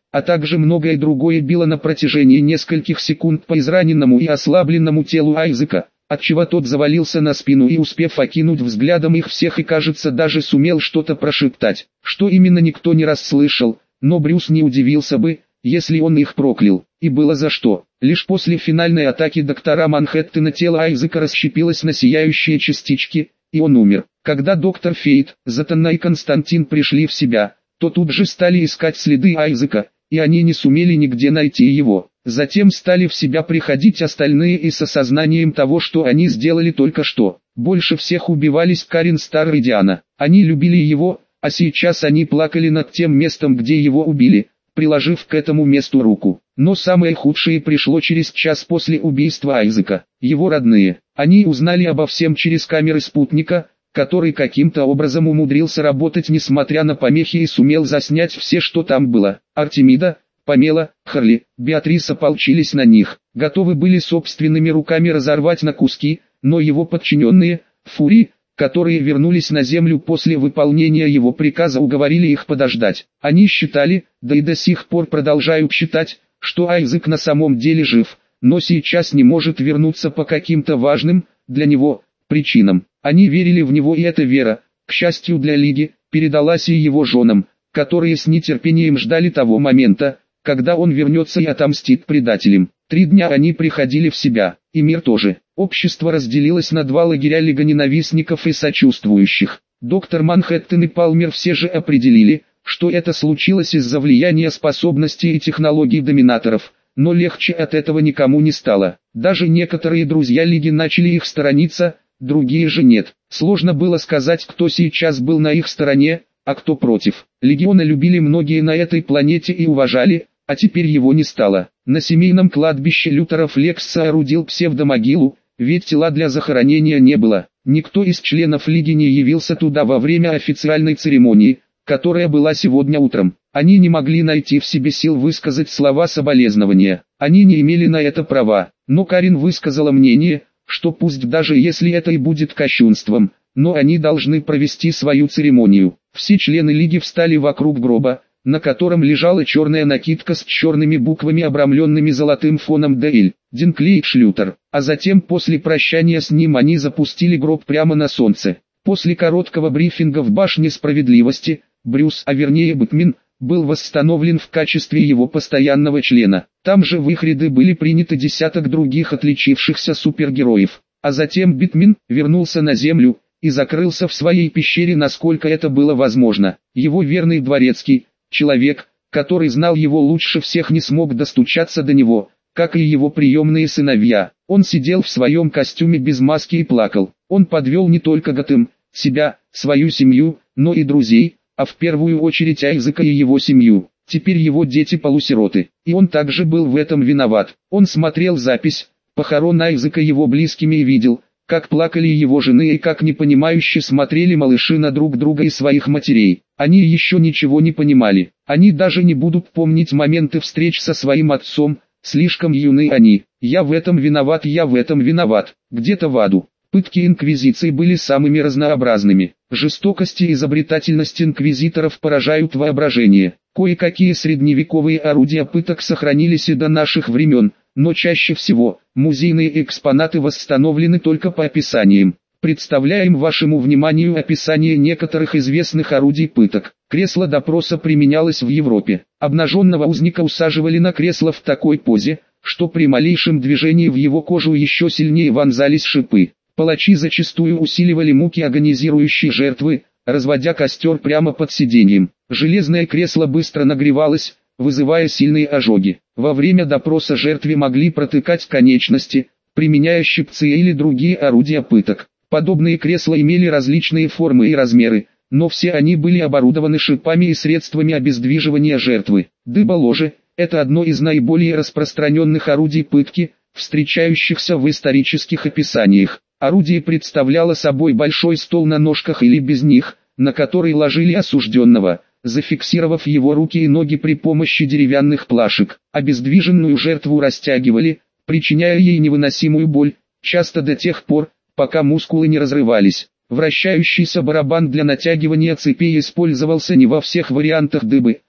S1: а также многое другое било на протяжении нескольких секунд по израненному и ослабленному телу Айзека, отчего тот завалился на спину и, успев окинуть взглядом их всех, и, кажется, даже сумел что-то прошептать, что именно никто не расслышал, но Брюс не удивился бы, если он их проклял, и было за что. Лишь после финальной атаки доктора Манхэттена тело Айзека расщепилось на сияющие частички, и он умер. Когда доктор Фейт, Затанна и Константин пришли в себя, то тут же стали искать следы Айзека, и они не сумели нигде найти его. Затем стали в себя приходить остальные и с осознанием того, что они сделали только что. Больше всех убивались Карен Стар и Диана. Они любили его, а сейчас они плакали над тем местом, где его убили, приложив к этому месту руку. Но самое худшее пришло через час после убийства Айзека. Его родные. Они узнали обо всем через камеры спутника, который каким-то образом умудрился работать несмотря на помехи и сумел заснять все, что там было. Артемида, Памела, Харли, Беатрис ополчились на них, готовы были собственными руками разорвать на куски, но его подчиненные, Фури, которые вернулись на землю после выполнения его приказа, уговорили их подождать. Они считали, да и до сих пор продолжают считать, что Айзек на самом деле жив, но сейчас не может вернуться по каким-то важным, для него, причинам. Они верили в него, и эта вера, к счастью для Лиги, передалась и его женам, которые с нетерпением ждали того момента, когда он вернется и отомстит предателям. Три дня они приходили в себя, и мир тоже. Общество разделилось на два лагеря: Лига ненавистников и сочувствующих. Доктор Манхэттен и Палмер все же определили, что это случилось из-за влияния способностей и технологий доминаторов, но легче от этого никому не стало. Даже некоторые друзья Лиги начали их сторониться, другие же нет. Сложно было сказать, кто сейчас был на их стороне, а кто против. Легиона любили многие на этой планете и уважали, а теперь его не стало. На семейном кладбище Лютеров Лекс соорудил псевдомогилу, ведь тела для захоронения не было. Никто из членов Лиги не явился туда во время официальной церемонии, которая была сегодня утром. Они не могли найти в себе сил высказать слова соболезнования. Они не имели на это права, но Карен высказала мнение, что пусть даже если это и будет кощунством, но они должны провести свою церемонию. Все члены Лиги встали вокруг гроба, на котором лежала черная накидка с черными буквами, обрамленными золотым фоном Дейль, Динклейдж Шлютер, а затем после прощания с ним они запустили гроб прямо на солнце. После короткого брифинга в Башне Справедливости, Брюс, а вернее Бэтмен, был восстановлен в качестве его постоянного члена. Там же в их ряды были приняты десяток других отличившихся супергероев, а затем Бэтмен вернулся на Землю и закрылся в своей пещере, насколько это было возможно. Его верный дворецкий, человек, который знал его лучше всех, не смог достучаться до него, как и его приемные сыновья. Он сидел в своем костюме без маски и плакал. Он подвел не только Готэм, себя, свою семью, но и друзей, а в первую очередь Айзека и его семью. Теперь его дети полусироты, и он также был в этом виноват. Он смотрел запись похорон Айзека его близкими и видел, как плакали его жены и как непонимающе смотрели малыши на друг друга и своих матерей. Они еще ничего не понимали. Они даже не будут помнить моменты встреч со своим отцом, слишком юны они. Я в этом виноват, я в этом виноват. Где-то в аду. Пытки инквизиции были самыми разнообразными. Жестокость и изобретательность инквизиторов поражают воображение. Кое-какие средневековые орудия пыток сохранились и до наших времен, но чаще всего музейные экспонаты восстановлены только по описаниям. Представляем вашему вниманию описание некоторых известных орудий пыток. Кресло допроса применялось в Европе. Обнаженного узника усаживали на кресло в такой позе, что при малейшем движении в его кожу еще сильнее вонзались шипы. Палачи зачастую усиливали муки агонизирующей жертвы, разводя костер прямо под сиденьем. Железное кресло быстро нагревалось, вызывая сильные ожоги. Во время допроса жертве могли протыкать конечности, применяя щипцы или другие орудия пыток. Подобные кресла имели различные формы и размеры, но все они были оборудованы шипами и средствами обездвиживания жертвы. Дыболоже – это одно из наиболее распространенных орудий пытки, встречающихся в исторических описаниях. Орудие представляло собой большой стол на ножках или без них, на который ложили осужденного, зафиксировав его руки и ноги при помощи деревянных плашек. Обездвиженную жертву растягивали, причиняя ей невыносимую боль, часто до тех пор, пока мускулы не разрывались. Вращающийся барабан для натягивания цепей использовался не во всех вариантах дыбы,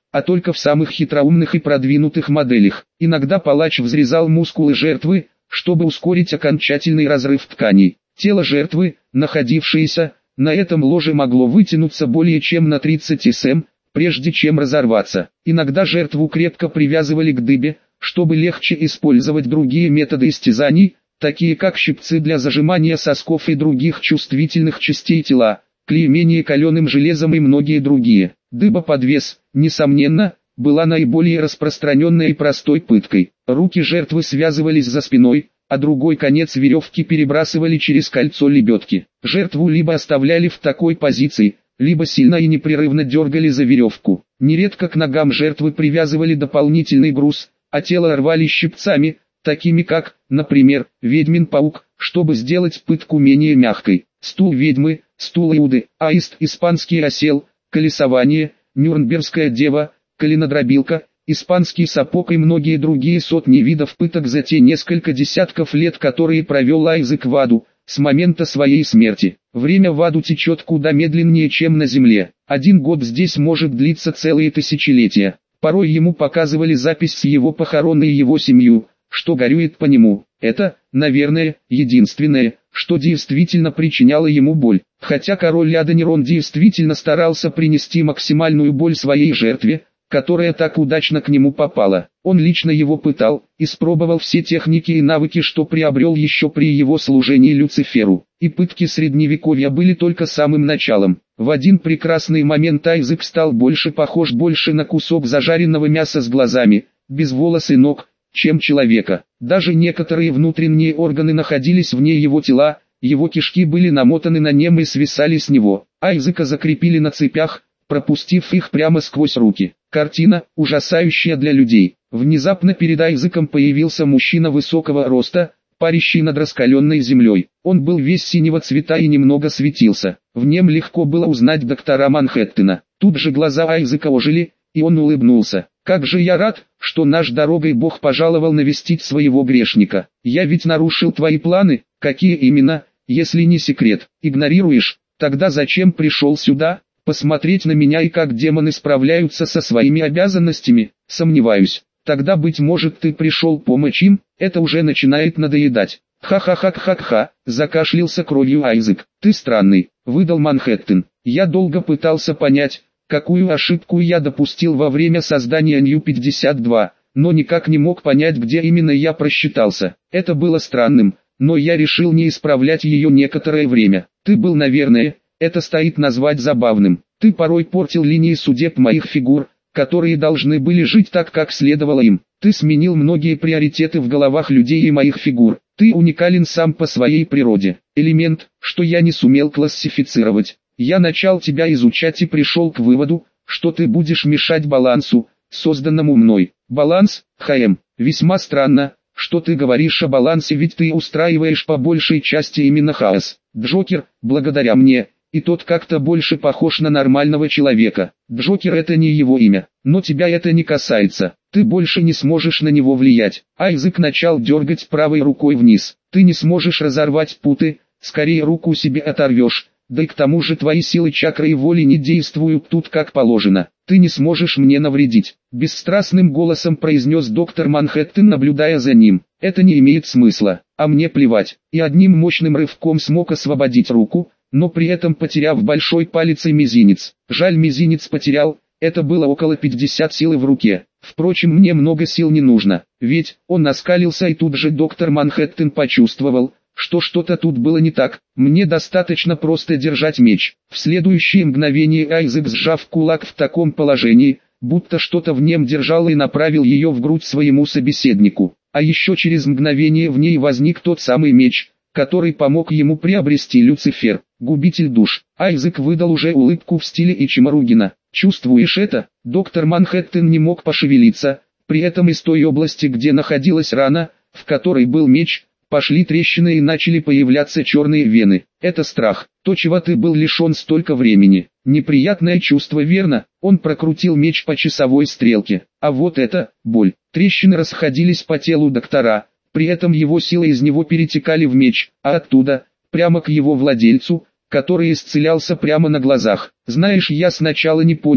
S1: а только в самых хитроумных и продвинутых моделях. Иногда палач взрезал мускулы жертвы, чтобы ускорить окончательный разрыв тканей. Тело жертвы, находившееся на этом ложе, могло вытянуться более чем на тридцать сантиметров, прежде чем разорваться. Иногда жертву крепко привязывали к дыбе, чтобы легче использовать другие методы истязаний, такие как щипцы для зажимания сосков и других чувствительных частей тела, клеймение каленым железом и многие другие. Дыбоподвес, несомненно, была наиболее распространенной и простой пыткой. Руки жертвы связывались за спиной, а другой конец веревки перебрасывали через кольцо лебедки. Жертву либо оставляли в такой позиции, либо сильно и непрерывно дергали за веревку. Нередко к ногам жертвы привязывали дополнительный груз, а тело рвали щипцами, такими как, например, ведьмин паук, чтобы сделать пытку менее мягкой. Стул ведьмы, стул Иуды, аист, испанский осел, колесование, нюрнбергская дева, коленодробилка, испанский сапог и многие другие сотни видов пыток за те несколько десятков лет, которые провел Айзек в аду, с момента своей смерти. Время в аду течет куда медленнее, чем на земле. Один год здесь может длиться целые тысячелетия. Порой ему показывали запись с его похорон и его семью, что горюет по нему. Это, наверное, единственное, что действительно причиняло ему боль. Хотя король Адонирон действительно старался принести максимальную боль своей жертве, которая так удачно к нему попала. Он лично его пытал, испробовал все техники и навыки, что приобрел еще при его служении Люциферу. И пытки средневековья были только самым началом. В один прекрасный момент Айзек стал больше похож больше на кусок зажаренного мяса с глазами, без волос и ног, чем человека. Даже некоторые внутренние органы находились вне его тела, его кишки были намотаны на нем и свисали с него. Айзека закрепили на цепях, пропустив их прямо сквозь руки. Картина, ужасающая для людей. Внезапно перед Айзеком появился мужчина высокого роста, парящий над раскаленной землей. Он был весь синего цвета и немного светился. В нем легко было узнать доктора Манхэттена. Тут же глаза Айзека ожили, и он улыбнулся. «Как же я рад, что наш дорогой Бог пожаловал навестить своего грешника. Я ведь нарушил твои планы, какие именно, если не секрет. Игнорируешь? Тогда зачем пришел сюда? Посмотреть на меня и как демоны справляются со своими обязанностями? Сомневаюсь. Тогда, быть может, ты пришел помочь им? Это уже начинает надоедать». «Ха-ха-ха-ха-ха», закашлялся кровью Айзек. «Ты странный», — выдал Манхэттен. «Я долго пытался понять, какую ошибку я допустил во время создания Нью пятьдесят два, но никак не мог понять, где именно я просчитался. Это было странным, но я решил не исправлять ее некоторое время. Ты был, наверное, это стоит назвать забавным. Ты порой портил линии судеб моих фигур, которые должны были жить так, как следовало им. Ты сменил многие приоритеты в головах людей и моих фигур. Ты уникален сам по своей природе. Элемент, что я не сумел классифицировать. Я начал тебя изучать и пришел к выводу, что ты будешь мешать балансу, созданному мной. Баланс, ХМ. Весьма странно, что ты говоришь о балансе, ведь ты устраиваешь по большей части именно хаос. Джокер, благодаря мне, и тот как-то больше похож на нормального человека. Джокер — это не его имя, но тебя это не касается. Ты больше не сможешь на него влиять. Айзек начал дергать правой рукой вниз. Ты не сможешь разорвать путы, скорее руку себе оторвешь. Да и к тому же твои силы чакры и воли не действуют тут как положено. Ты не сможешь мне навредить. Бесстрастным голосом произнес доктор Манхэттен, наблюдая за ним. Это не имеет смысла, а мне плевать. И одним мощным рывком смог освободить руку, но при этом потеряв большой палец и мизинец. Жаль, мизинец потерял, это было около пятьдесят силы в руке. Впрочем, мне много сил не нужно, ведь он оскалился, и тут же доктор Манхэттен почувствовал, что что-то тут было не так. Мне достаточно просто держать меч. В следующее мгновение Айзек, сжав кулак в таком положении, будто что-то в нем держало, и направил ее в грудь своему собеседнику. А еще через мгновение в ней возник тот самый меч, который помог ему приобрести Люцифер, губитель душ. Айзек выдал уже улыбку в стиле Ичимаругина. «Чувствуешь это?» Доктор Манхэттен не мог пошевелиться, при этом из той области, где находилась рана, в которой был меч, пошли трещины и начали появляться черные вены. Это страх, то, чего ты был лишен столько времени. Неприятное чувство, верно? Он прокрутил меч по часовой стрелке. А вот это, боль. Трещины расходились по телу доктора, при этом его силы из него перетекали в меч, а оттуда, прямо к его владельцу, который исцелялся прямо на глазах. Знаешь, я сначала не понял,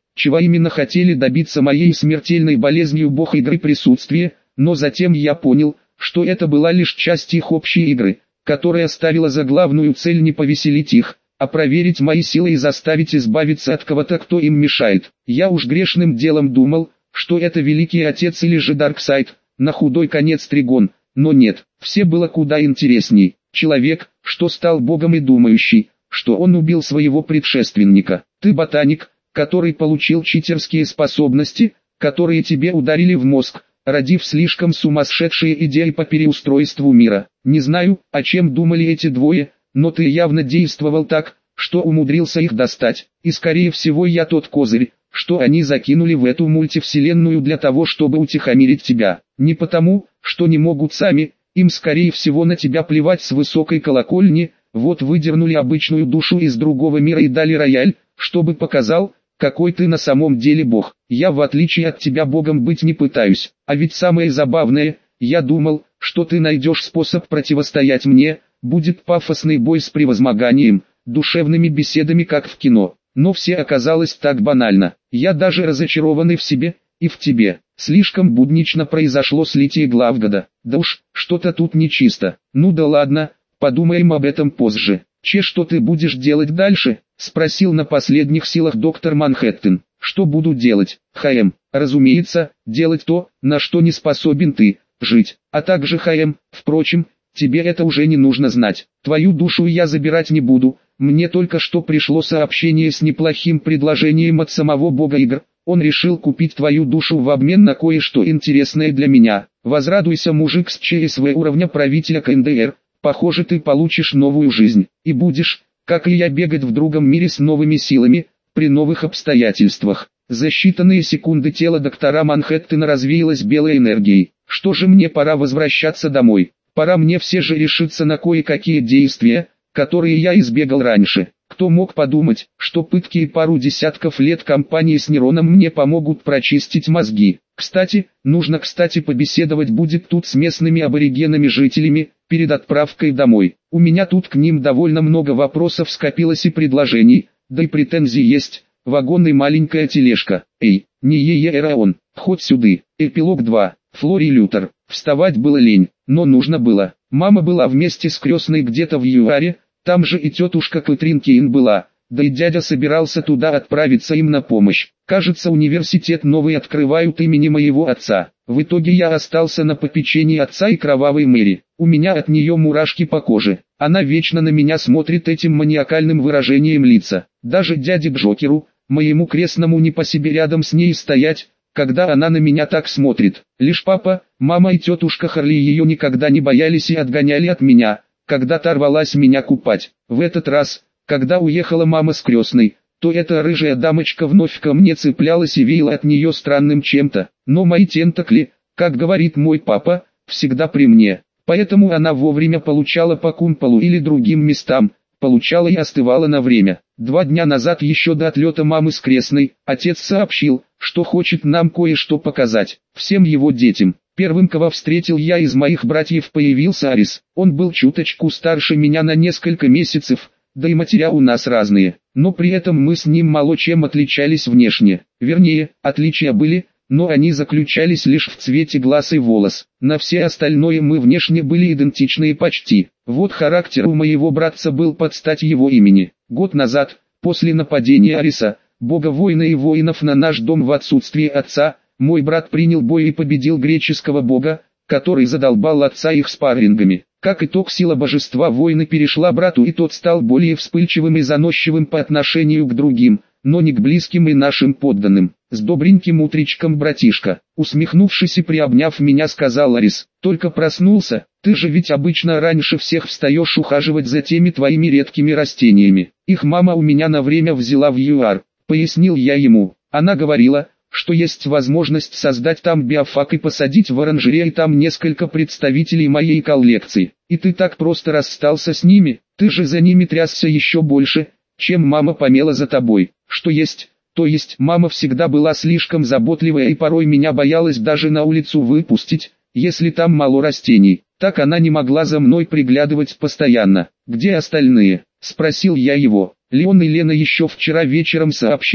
S1: чего именно хотели добиться моей смертельной болезнью бог игры присутствия, но затем я понял, что это была лишь часть их общей игры, которая ставила за главную цель не повеселить их, а проверить мои силы и заставить избавиться от кого-то, кто им мешает. Я уж грешным делом думал, что это Великий Отец или же Дарксайд, на худой конец Тригон, но нет, все было куда интересней. Человек, что стал богом и думающий, что он убил своего предшественника. Ты ботаник, который получил читерские способности, которые тебе ударили в мозг, родив слишком сумасшедшие идеи по переустройству мира. Не знаю, о чем думали эти двое, но ты явно действовал так, что умудрился их достать. И скорее всего я тот козырь, что они закинули в эту мультивселенную для того, чтобы утихомирить тебя. Не потому, что не могут сами, им скорее всего на тебя плевать с высокой колокольни, вот выдернули обычную душу из другого мира и дали рояль, чтобы показал, какой ты на самом деле бог. Я в отличие от тебя богом быть не пытаюсь, а ведь самое забавное, я думал, что ты найдешь способ противостоять мне, будет пафосный бой с превозмоганием, душевными беседами как в кино. Но все оказалось так банально. Я даже разочарован и в себе, и в тебе. Слишком буднично произошло слитие Главгода. Да уж, что-то тут нечисто. Ну да ладно, подумаем об этом позже. Че, что ты будешь делать дальше? Спросил на последних силах доктор Манхэттен. Что буду делать? ХМ, разумеется, делать то, на что не способен ты, жить. А также ХМ, впрочем, тебе это уже не нужно знать. Твою душу я забирать не буду. Мне только что пришло сообщение с неплохим предложением от самого бога игр. Он решил купить твою душу в обмен на кое-что интересное для меня. Возрадуйся, мужик с ЧСВ уровня правителя КНДР. Похоже, ты получишь новую жизнь. И будешь, как и я, бегать в другом мире с новыми силами, при новых обстоятельствах. За считанные секунды тело доктора Манхэттена развеялось белой энергией. Что же, мне пора возвращаться домой. Пора мне все же решиться на кое-какие действия, которые я избегал раньше. Кто мог подумать, что пытки и пару десятков лет компании с Нероном мне помогут прочистить мозги. Кстати, нужно кстати побеседовать будет тут с местными аборигенами-жителями, перед отправкой домой. У меня тут к ним довольно много вопросов скопилось и предложений, да и претензий есть. Вагон и маленькая тележка. Эй, не е-е-эраон, хоть сюды. Эпилог два. Флори Лютер. Вставать было лень, но нужно было. Мама была вместе с крестной где-то в ЮАРе, там же и тетушка Кэтрин Кейн была, да и дядя собирался туда отправиться им на помощь. Кажется, университет новый открывают имени моего отца. В итоге я остался на попечении отца и кровавой Мэри. У меня от нее мурашки по коже. Она вечно на меня смотрит этим маниакальным выражением лица. Даже дяде Джокеру, моему крестному, не по себе рядом с ней стоять, когда она на меня так смотрит. Лишь папа, мама и тетушка Харли ее никогда не боялись и отгоняли от меня, когда та рвалась меня купать. В этот раз, когда уехала мама с крестной, то эта рыжая дамочка вновь ко мне цеплялась и веяла от нее странным чем-то. Но мои тентакли, как говорит мой папа, всегда при мне. Поэтому она вовремя получала по кумполу или другим местам, получала и остывала на время. Два дня назад, еще до отлета мамы с крестной, отец сообщил, что хочет нам кое-что показать, всем его детям. Первым, кого встретил я из моих братьев, появился Арис. Он был чуточку старше меня на несколько месяцев, да и матеря у нас разные, но при этом мы с ним мало чем отличались внешне. Вернее, отличия были, но они заключались лишь в цвете глаз и волос. На все остальное мы внешне были идентичны и почти. Вот характер у моего братца был под стать его имени. Год назад, после нападения Ариса, бога воина и воинов на наш дом в отсутствие отца, мой брат принял бой и победил греческого бога, который задолбал отца их спаррингами. Как итог, сила божества воина перешла брату, и тот стал более вспыльчивым и заносчивым по отношению к другим, но не к близким и нашим подданным. С добреньким утречком, братишка, усмехнувшись и приобняв меня, сказал Арис. Только проснулся, ты же ведь обычно раньше всех встаешь ухаживать за теми твоими редкими растениями. Их мама у меня на время взяла в ЮАР, пояснил я ему. Она говорила, что есть возможность создать там биофак и посадить в оранжерее там несколько представителей моей коллекции. И ты так просто расстался с ними, ты же за ними трясся еще больше, чем мама помела за тобой. Что есть, то есть мама всегда была слишком заботливая и порой меня боялась даже на улицу выпустить, если там мало растений. Так она не могла за мной приглядывать постоянно. Где остальные? Спросил я его. Леон и Лена еще вчера вечером сообщили,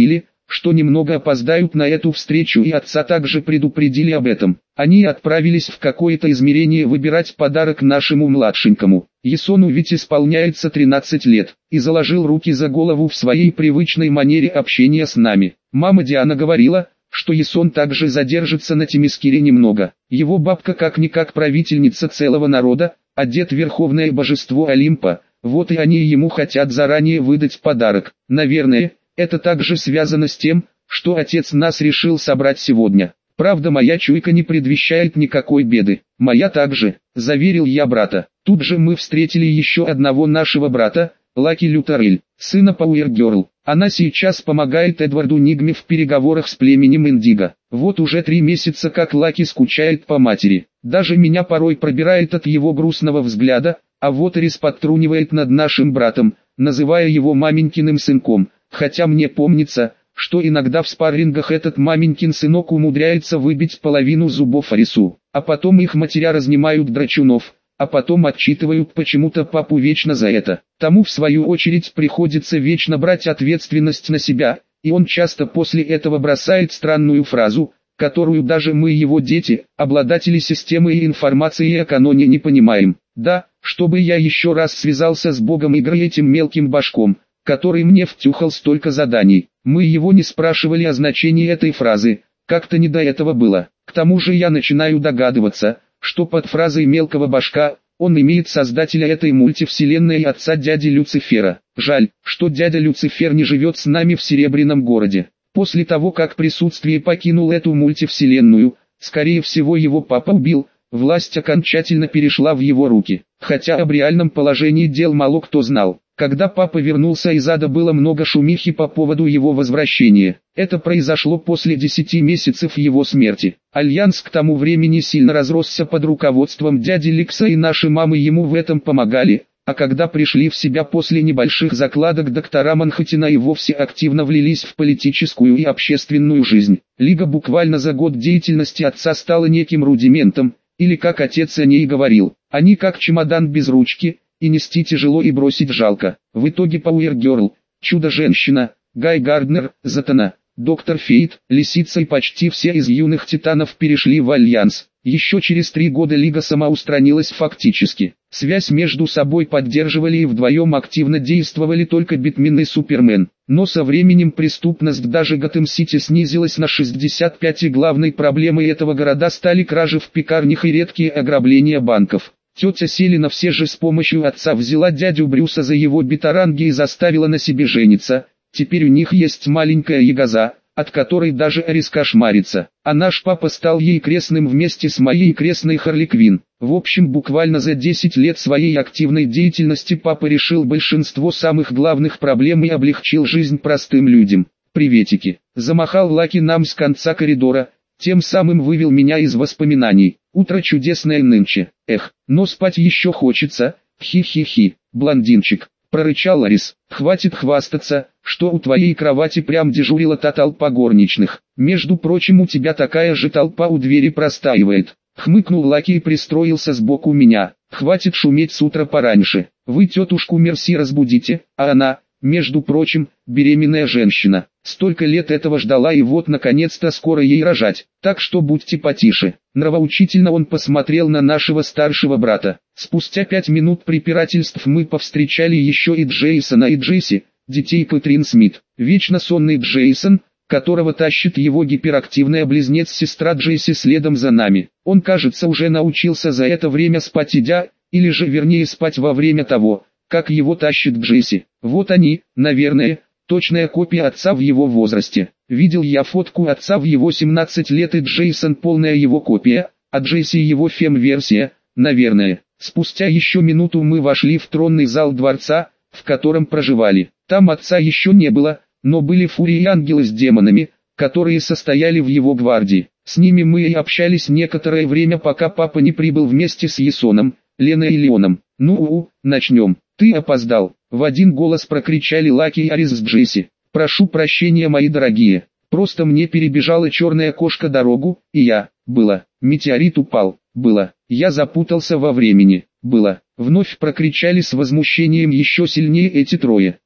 S1: что немного опоздают на эту встречу, и отца также предупредили об этом. Они отправились в какое-то измерение выбирать подарок нашему младшенькому. Ясону ведь исполняется тринадцать лет, и заложил руки за голову в своей привычной манере общения с нами. Мама Диана говорила, что Ясон также задержится на Темискире немного. Его бабка как-никак правительница целого народа, а дед верховное божество Олимпа, вот и они ему хотят заранее выдать подарок. Наверное, это также связано с тем, что отец нас решил собрать сегодня. Правда, моя чуйка не предвещает никакой беды. Моя также, заверил я брата. Тут же мы встретили еще одного нашего брата, Лаки Лютерель, сына Пауэр Герл. Она сейчас помогает Эдварду Нигме в переговорах с племенем Индиго. Вот уже три месяца как Лаки скучает по матери. Даже меня порой пробирает от его грустного взгляда, а вот Эрис подтрунивает над нашим братом, называя его маменькиным сынком. Хотя мне помнится, что иногда в спаррингах этот маменькин сынок умудряется выбить половину зубов Эрису, а потом их матеря разнимают драчунов, а потом отчитывают почему-то папу вечно за это. Тому в свою очередь приходится вечно брать ответственность на себя, и он часто после этого бросает странную фразу, которую даже мы, его дети, обладатели системы и информации о каноне, не понимаем. Да, чтобы я еще раз связался с богом игры этим мелким башком, который мне втюхал столько заданий. Мы его не спрашивали о значении этой фразы, как-то не до этого было. К тому же я начинаю догадываться, что под фразой мелкого башка он имеет создателя этой мультивселенной и отца дяди Люцифера. Жаль, что дядя Люцифер не живет с нами в Серебряном городе. После того, как присутствие покинул эту мультивселенную, скорее всего его папа убил, власть окончательно перешла в его руки. Хотя об реальном положении дел мало кто знал. Когда папа вернулся из ада, было много шумихи по поводу его возвращения. Это произошло после десяти месяцев его смерти. Альянс к тому времени сильно разросся под руководством дяди Ликса, и наши мамы ему в этом помогали. А когда пришли в себя после небольших закладок доктора Манхэттена и вовсе активно влились в политическую и общественную жизнь. Лига буквально за год деятельности отца стала неким рудиментом, или как отец о ней говорил, они как чемодан без ручки, и нести тяжело и бросить жалко. В итоге Пауэр Герл, Чудо-женщина, Гай Гарднер, Затана, Доктор Фейт, Лисица и почти все из юных титанов перешли в Альянс. Еще через три года Лига самоустранилась фактически. Связь между собой поддерживали и вдвоем активно действовали только Бэтмен и Супермен. Но со временем преступность даже Готэм-Сити снизилась на шестьдесят пять, и главной проблемой этого города стали кражи в пекарнях и редкие ограбления банков. Тетя Селина все же с помощью отца взяла дядю Брюса за его битаранги и заставила на себе жениться. Теперь у них есть маленькая ягоза, от которой даже Эрис кошмарится. А наш папа стал ей крестным вместе с моей крестной Харли Квинн. В общем, буквально за десять лет своей активной деятельности папа решил большинство самых главных проблем и облегчил жизнь простым людям. Приветики. Замахал Лаки нам с конца коридора, тем самым вывел меня из воспоминаний. Утро чудесное нынче. Эх, но спать еще хочется. Хи-хи-хи. Блондинчик. Прорычал Эрис. Хватит хвастаться, что у твоей кровати прям дежурила та толпа горничных. Между прочим, у тебя такая же толпа у двери простаивает. Хмыкнул Лаки и пристроился сбоку меня. Хватит шуметь с утра пораньше. Вы тетушку Мерси разбудите, а она, между прочим, беременная женщина. Столько лет этого ждала, и вот наконец-то скоро ей рожать. Так что будьте потише. Нравоучительно он посмотрел на нашего старшего брата. Спустя пять минут препирательств мы повстречали еще и Джейсона и Джесси, детей Кэтрин Смит. Вечно сонный Джейсон, которого тащит его гиперактивная близнец-сестра Джесси следом за нами. Он, кажется, уже научился за это время спать идя, или же вернее спать во время того, как его тащит Джесси. Вот они, наверное, точная копия отца в его возрасте. Видел я фотку отца в его семнадцать лет, и Джейсон полная его копия, а Джесси его фем-версия, наверное. Спустя еще минуту мы вошли в тронный зал дворца, в котором проживали. Там отца еще не было, но были фурии и ангелы с демонами, которые состояли в его гвардии. С ними мы и общались некоторое время, пока папа не прибыл вместе с Ясоном, Леной и Леоном. Ну-у, начнем. Ты опоздал. В один голос прокричали Лаки и Эрис с Джесси. Прошу прощения, мои дорогие. Просто мне перебежала черная кошка дорогу, и я, было. Метеорит упал, было. Я запутался во времени, было. Вновь прокричали с возмущением еще сильнее эти трое.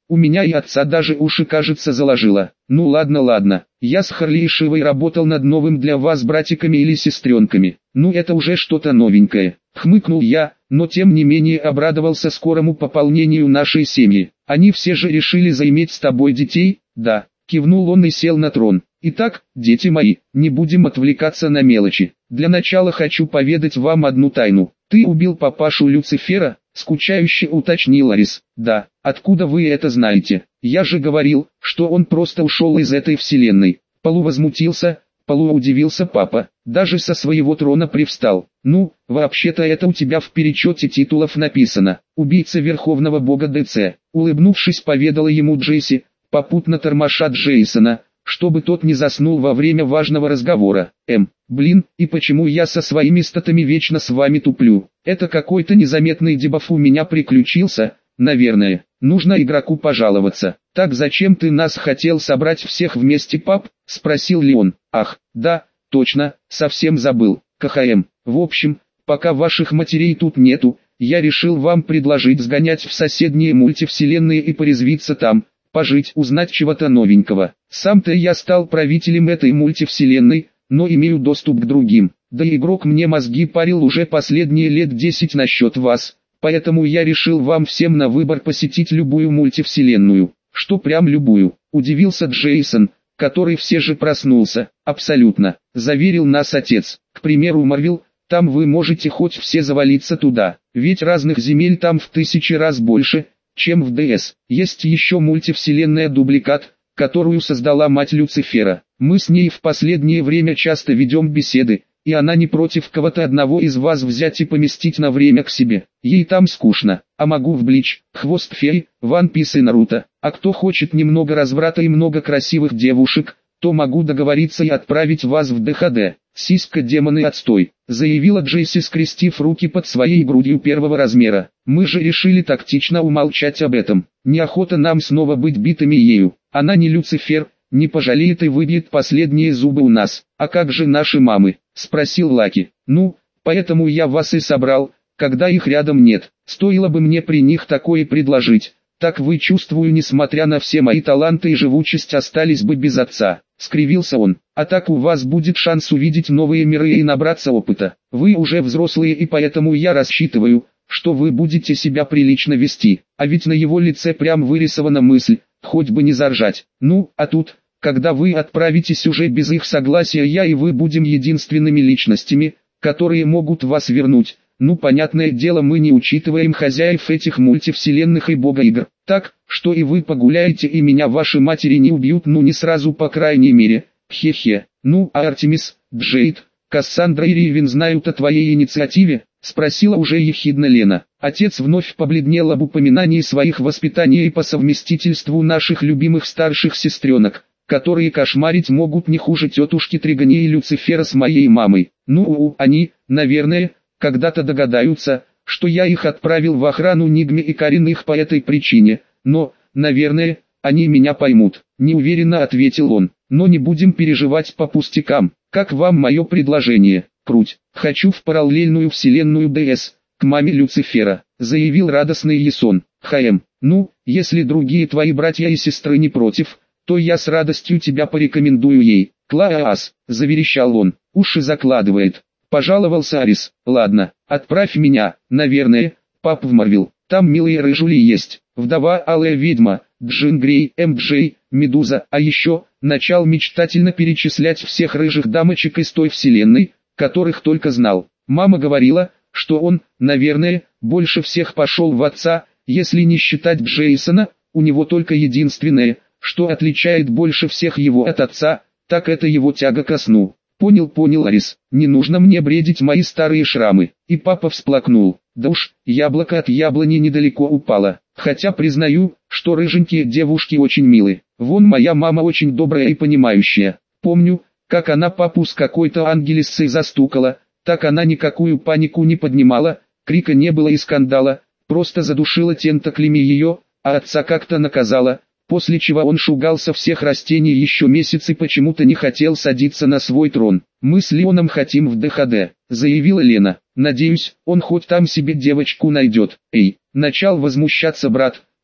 S1: У меня и отца даже уши, кажется, заложило. Ну ладно, ладно. Я с Харли и Шивой работал над новым для вас братиками или сестренками. Ну это уже что-то новенькое. Хмыкнул я, но тем не менее обрадовался скорому пополнению нашей семьи. Они все же решили заиметь с тобой детей? Да. Кивнул он и сел на трон. Итак, дети мои, не будем отвлекаться на мелочи. Для начала хочу поведать вам одну тайну. Ты убил папашу Люцифера? Скучающе уточнил Арис. Да, откуда вы это знаете? Я же говорил, что он просто ушел из этой вселенной. Полу возмутился, Полу удивился папа. Даже со своего трона привстал. Ну, вообще-то это у тебя в перечете титулов написано. Убийца Верховного Бога ДЦ. Улыбнувшись, поведала ему Джесси, попутно тормоша Джейсона, чтобы тот не заснул во время важного разговора. Эм, блин, и почему я со своими статами вечно с вами туплю? Это какой-то незаметный дебаф у меня приключился, наверное. Нужно игроку пожаловаться. Так зачем ты нас хотел собрать всех вместе, пап? Спросил Леон. Ах, да, точно, совсем забыл. КХМ. В общем, пока ваших матерей тут нету, я решил вам предложить сгонять в соседние мультивселенные и порезвиться там. Пожить, узнать чего-то новенького. Сам-то я стал правителем этой мультивселенной, но имею доступ к другим. Да и игрок мне мозги парил уже последние лет десять насчет вас, поэтому я решил вам всем на выбор посетить любую мультивселенную. Что прям любую? Удивился Джейсон, который все же проснулся. Абсолютно, заверил нас отец. К примеру, Марвел, там вы можете хоть все завалиться туда, ведь разных земель там в тысячи раз больше, чем в ДС. Есть еще мультивселенная Дубликат, которую создала мать Люцифера. Мы с ней в последнее время часто ведем беседы, и она не против кого-то одного из вас взять и поместить на время к себе. Ей там скучно, а могу в Блич, Хвост Феи, Ван Пис и Наруто. А кто хочет немного разврата и много красивых девушек, то могу договориться и отправить вас в ДХД. Сиська демоны отстой, заявила Джесси, скрестив руки под своей грудью первого размера. Мы же решили тактично умолчать об этом. Неохота нам снова быть битыми ею. Она не Люцифер, не пожалеет и выбьет последние зубы у нас. А как же наши мамы? Спросил Лаки. Ну, поэтому я вас и собрал, когда их рядом нет. Стоило бы мне при них такое предложить. Так вы, чувствую, несмотря на все мои таланты и живучесть, остались бы без отца. Скривился он. А так у вас будет шанс увидеть новые миры и набраться опыта. Вы уже взрослые, и поэтому я рассчитываю, что вы будете себя прилично вести. А ведь на его лице прям вырисована мысль, хоть бы не заржать. Ну, а тут, когда вы отправитесь уже без их согласия, я и вы будем единственными личностями, которые могут вас вернуть. Ну, понятное дело, мы не учитываем хозяев этих мультивселенных и бога игр. Так, что и вы погуляете, и меня ваши матери не убьют, ну не сразу, по крайней мере. Хе-хе. Ну, а Артемис, Джейд, Кассандра и Ривен знают о твоей инициативе? Спросила уже ехидно Лена. Отец вновь побледнел об упоминании своих воспитаний и по совместительству наших любимых старших сестренок, которые кошмарить могут не хуже тетушки Тригани и Люцифера с моей мамой. Ну, они, наверное, когда-то догадаются, что я их отправил в охрану Нигме и Карин их по этой причине, но, наверное, они меня поймут. Неуверенно ответил он. Но не будем переживать по пустякам. Как вам мое предложение? Круть. Хочу в параллельную вселенную ДС, к маме Люцифера, заявил радостный Ясон. ХМ. Ну, если другие твои братья и сестры не против, то я с радостью тебя порекомендую ей. Клаас, заверещал он. Уши закладывает. Пожаловался Арис. Ладно, отправь меня, наверное, пап, в Марвел. Там милые рыжули есть. Вдова Алая Ведьма, Джин Грей, эм джей, Медуза, а еще, начал мечтательно перечислять всех рыжих дамочек из той вселенной, которых только знал. Мама говорила, что он, наверное, больше всех пошел в отца, если не считать Джейсона. У него только единственное, что отличает больше всех его от отца, так это его тяга ко сну. Понял, понял, Арис, не нужно мне бредить мои старые шрамы. И папа всплакнул. Да уж, яблоко от яблони недалеко упало. Хотя признаю, что рыженькие девушки очень милы. Вон моя мама очень добрая и понимающая. Помню, как она папу с какой-то ангелиссой застукала, так она никакую панику не поднимала, крика не было и скандала, просто задушила тентаклями ее, а отца как-то наказала. После чего он шугался всех растений еще месяц и почему-то не хотел садиться на свой трон. «Мы с Леоном хотим в ДХД», — заявила Лена. «Надеюсь, он хоть там себе девочку найдет». «Эй», — начал возмущаться брат,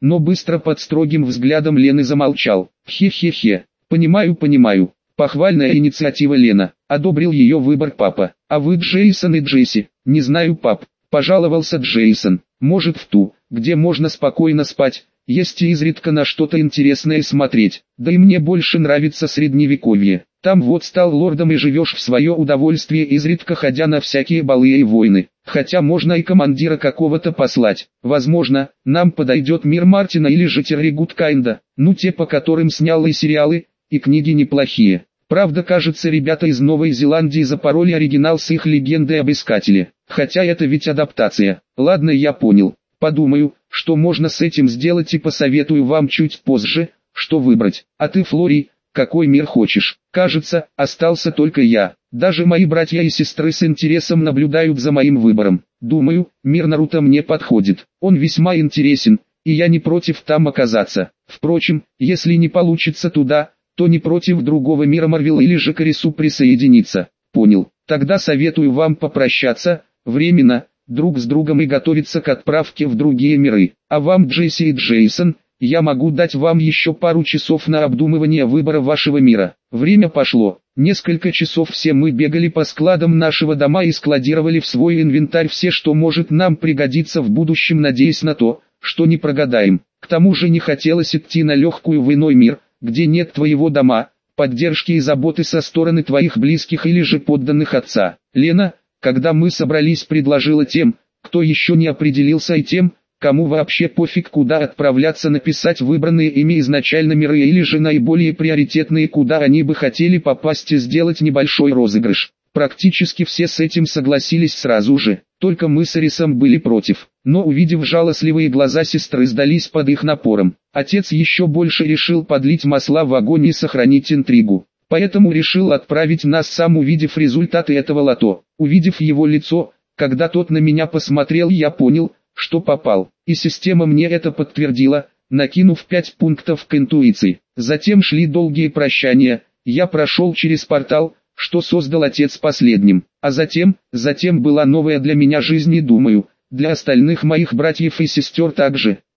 S1: но быстро под строгим взглядом Лены замолчал. Хе-хе-хе, понимаю, понимаю. Похвальная инициатива, Лена. Одобрил ее выбор папа. А вы Джейсон и Джесси? Не знаю, пап. Пожаловался Джейсон. Может, в ту, где можно спокойно спать, есть и изредка на что-то интересное смотреть. Да и мне больше нравится средневековье. Там вот стал лордом и живешь в свое удовольствие, изредка ходя на всякие балы и войны. Хотя можно и командира какого-то послать. Возможно, нам подойдет Мир Мартина или же Терри Гудкайнда. Ну те, по которым снял и сериалы, и книги неплохие. Правда, кажется, ребята из Новой Зеландии запороли оригинал с их легендой об Искателе. Хотя это ведь адаптация. Ладно, я понял. Подумаю, что можно с этим сделать, и посоветую вам чуть позже, что выбрать. А ты, Флори, какой мир хочешь? Кажется, остался только я. Даже мои братья и сестры с интересом наблюдают за моим выбором. Думаю, мир Наруто мне подходит. Он весьма интересен, и я не против там оказаться. Впрочем, если не получится туда, то не против другого мира Марвел или же к Арису присоединиться. Понял. Тогда советую вам попрощаться, временно, друг с другом и готовиться к отправке в другие миры. А вам, Джесси и Джейсон, я могу дать вам еще пару часов на обдумывание выбора вашего мира. Время пошло. Несколько часов все мы бегали по складам нашего дома и складировали в свой инвентарь все, что может нам пригодиться в будущем, надеясь на то, что не прогадаем. К тому же не хотелось идти на легкую в иной мир, где нет твоего дома, поддержки и заботы со стороны твоих близких или же подданных отца. Лена, когда мы собрались, предложила тем, кто еще не определился, и тем, кому вообще пофиг куда отправляться, написать выбранные ими изначально миры или же наиболее приоритетные, куда они бы хотели попасть, и сделать небольшой розыгрыш. Практически все с этим согласились сразу же, только мы с Арисом были против. Но увидев жалостливые глаза сестры, сдались под их напором. Отец еще больше решил подлить масла в огонь и сохранить интригу. Поэтому решил отправить нас сам, увидев результаты этого лото. Увидев его лицо, когда тот на меня посмотрел, я понял, что попал. И система мне это подтвердила, накинув пять пунктов к интуиции. Затем шли долгие прощания, я прошел через портал, что создал отец последним. А затем, затем была новая для меня жизнь, и думаю, для остальных моих братьев и сестер также.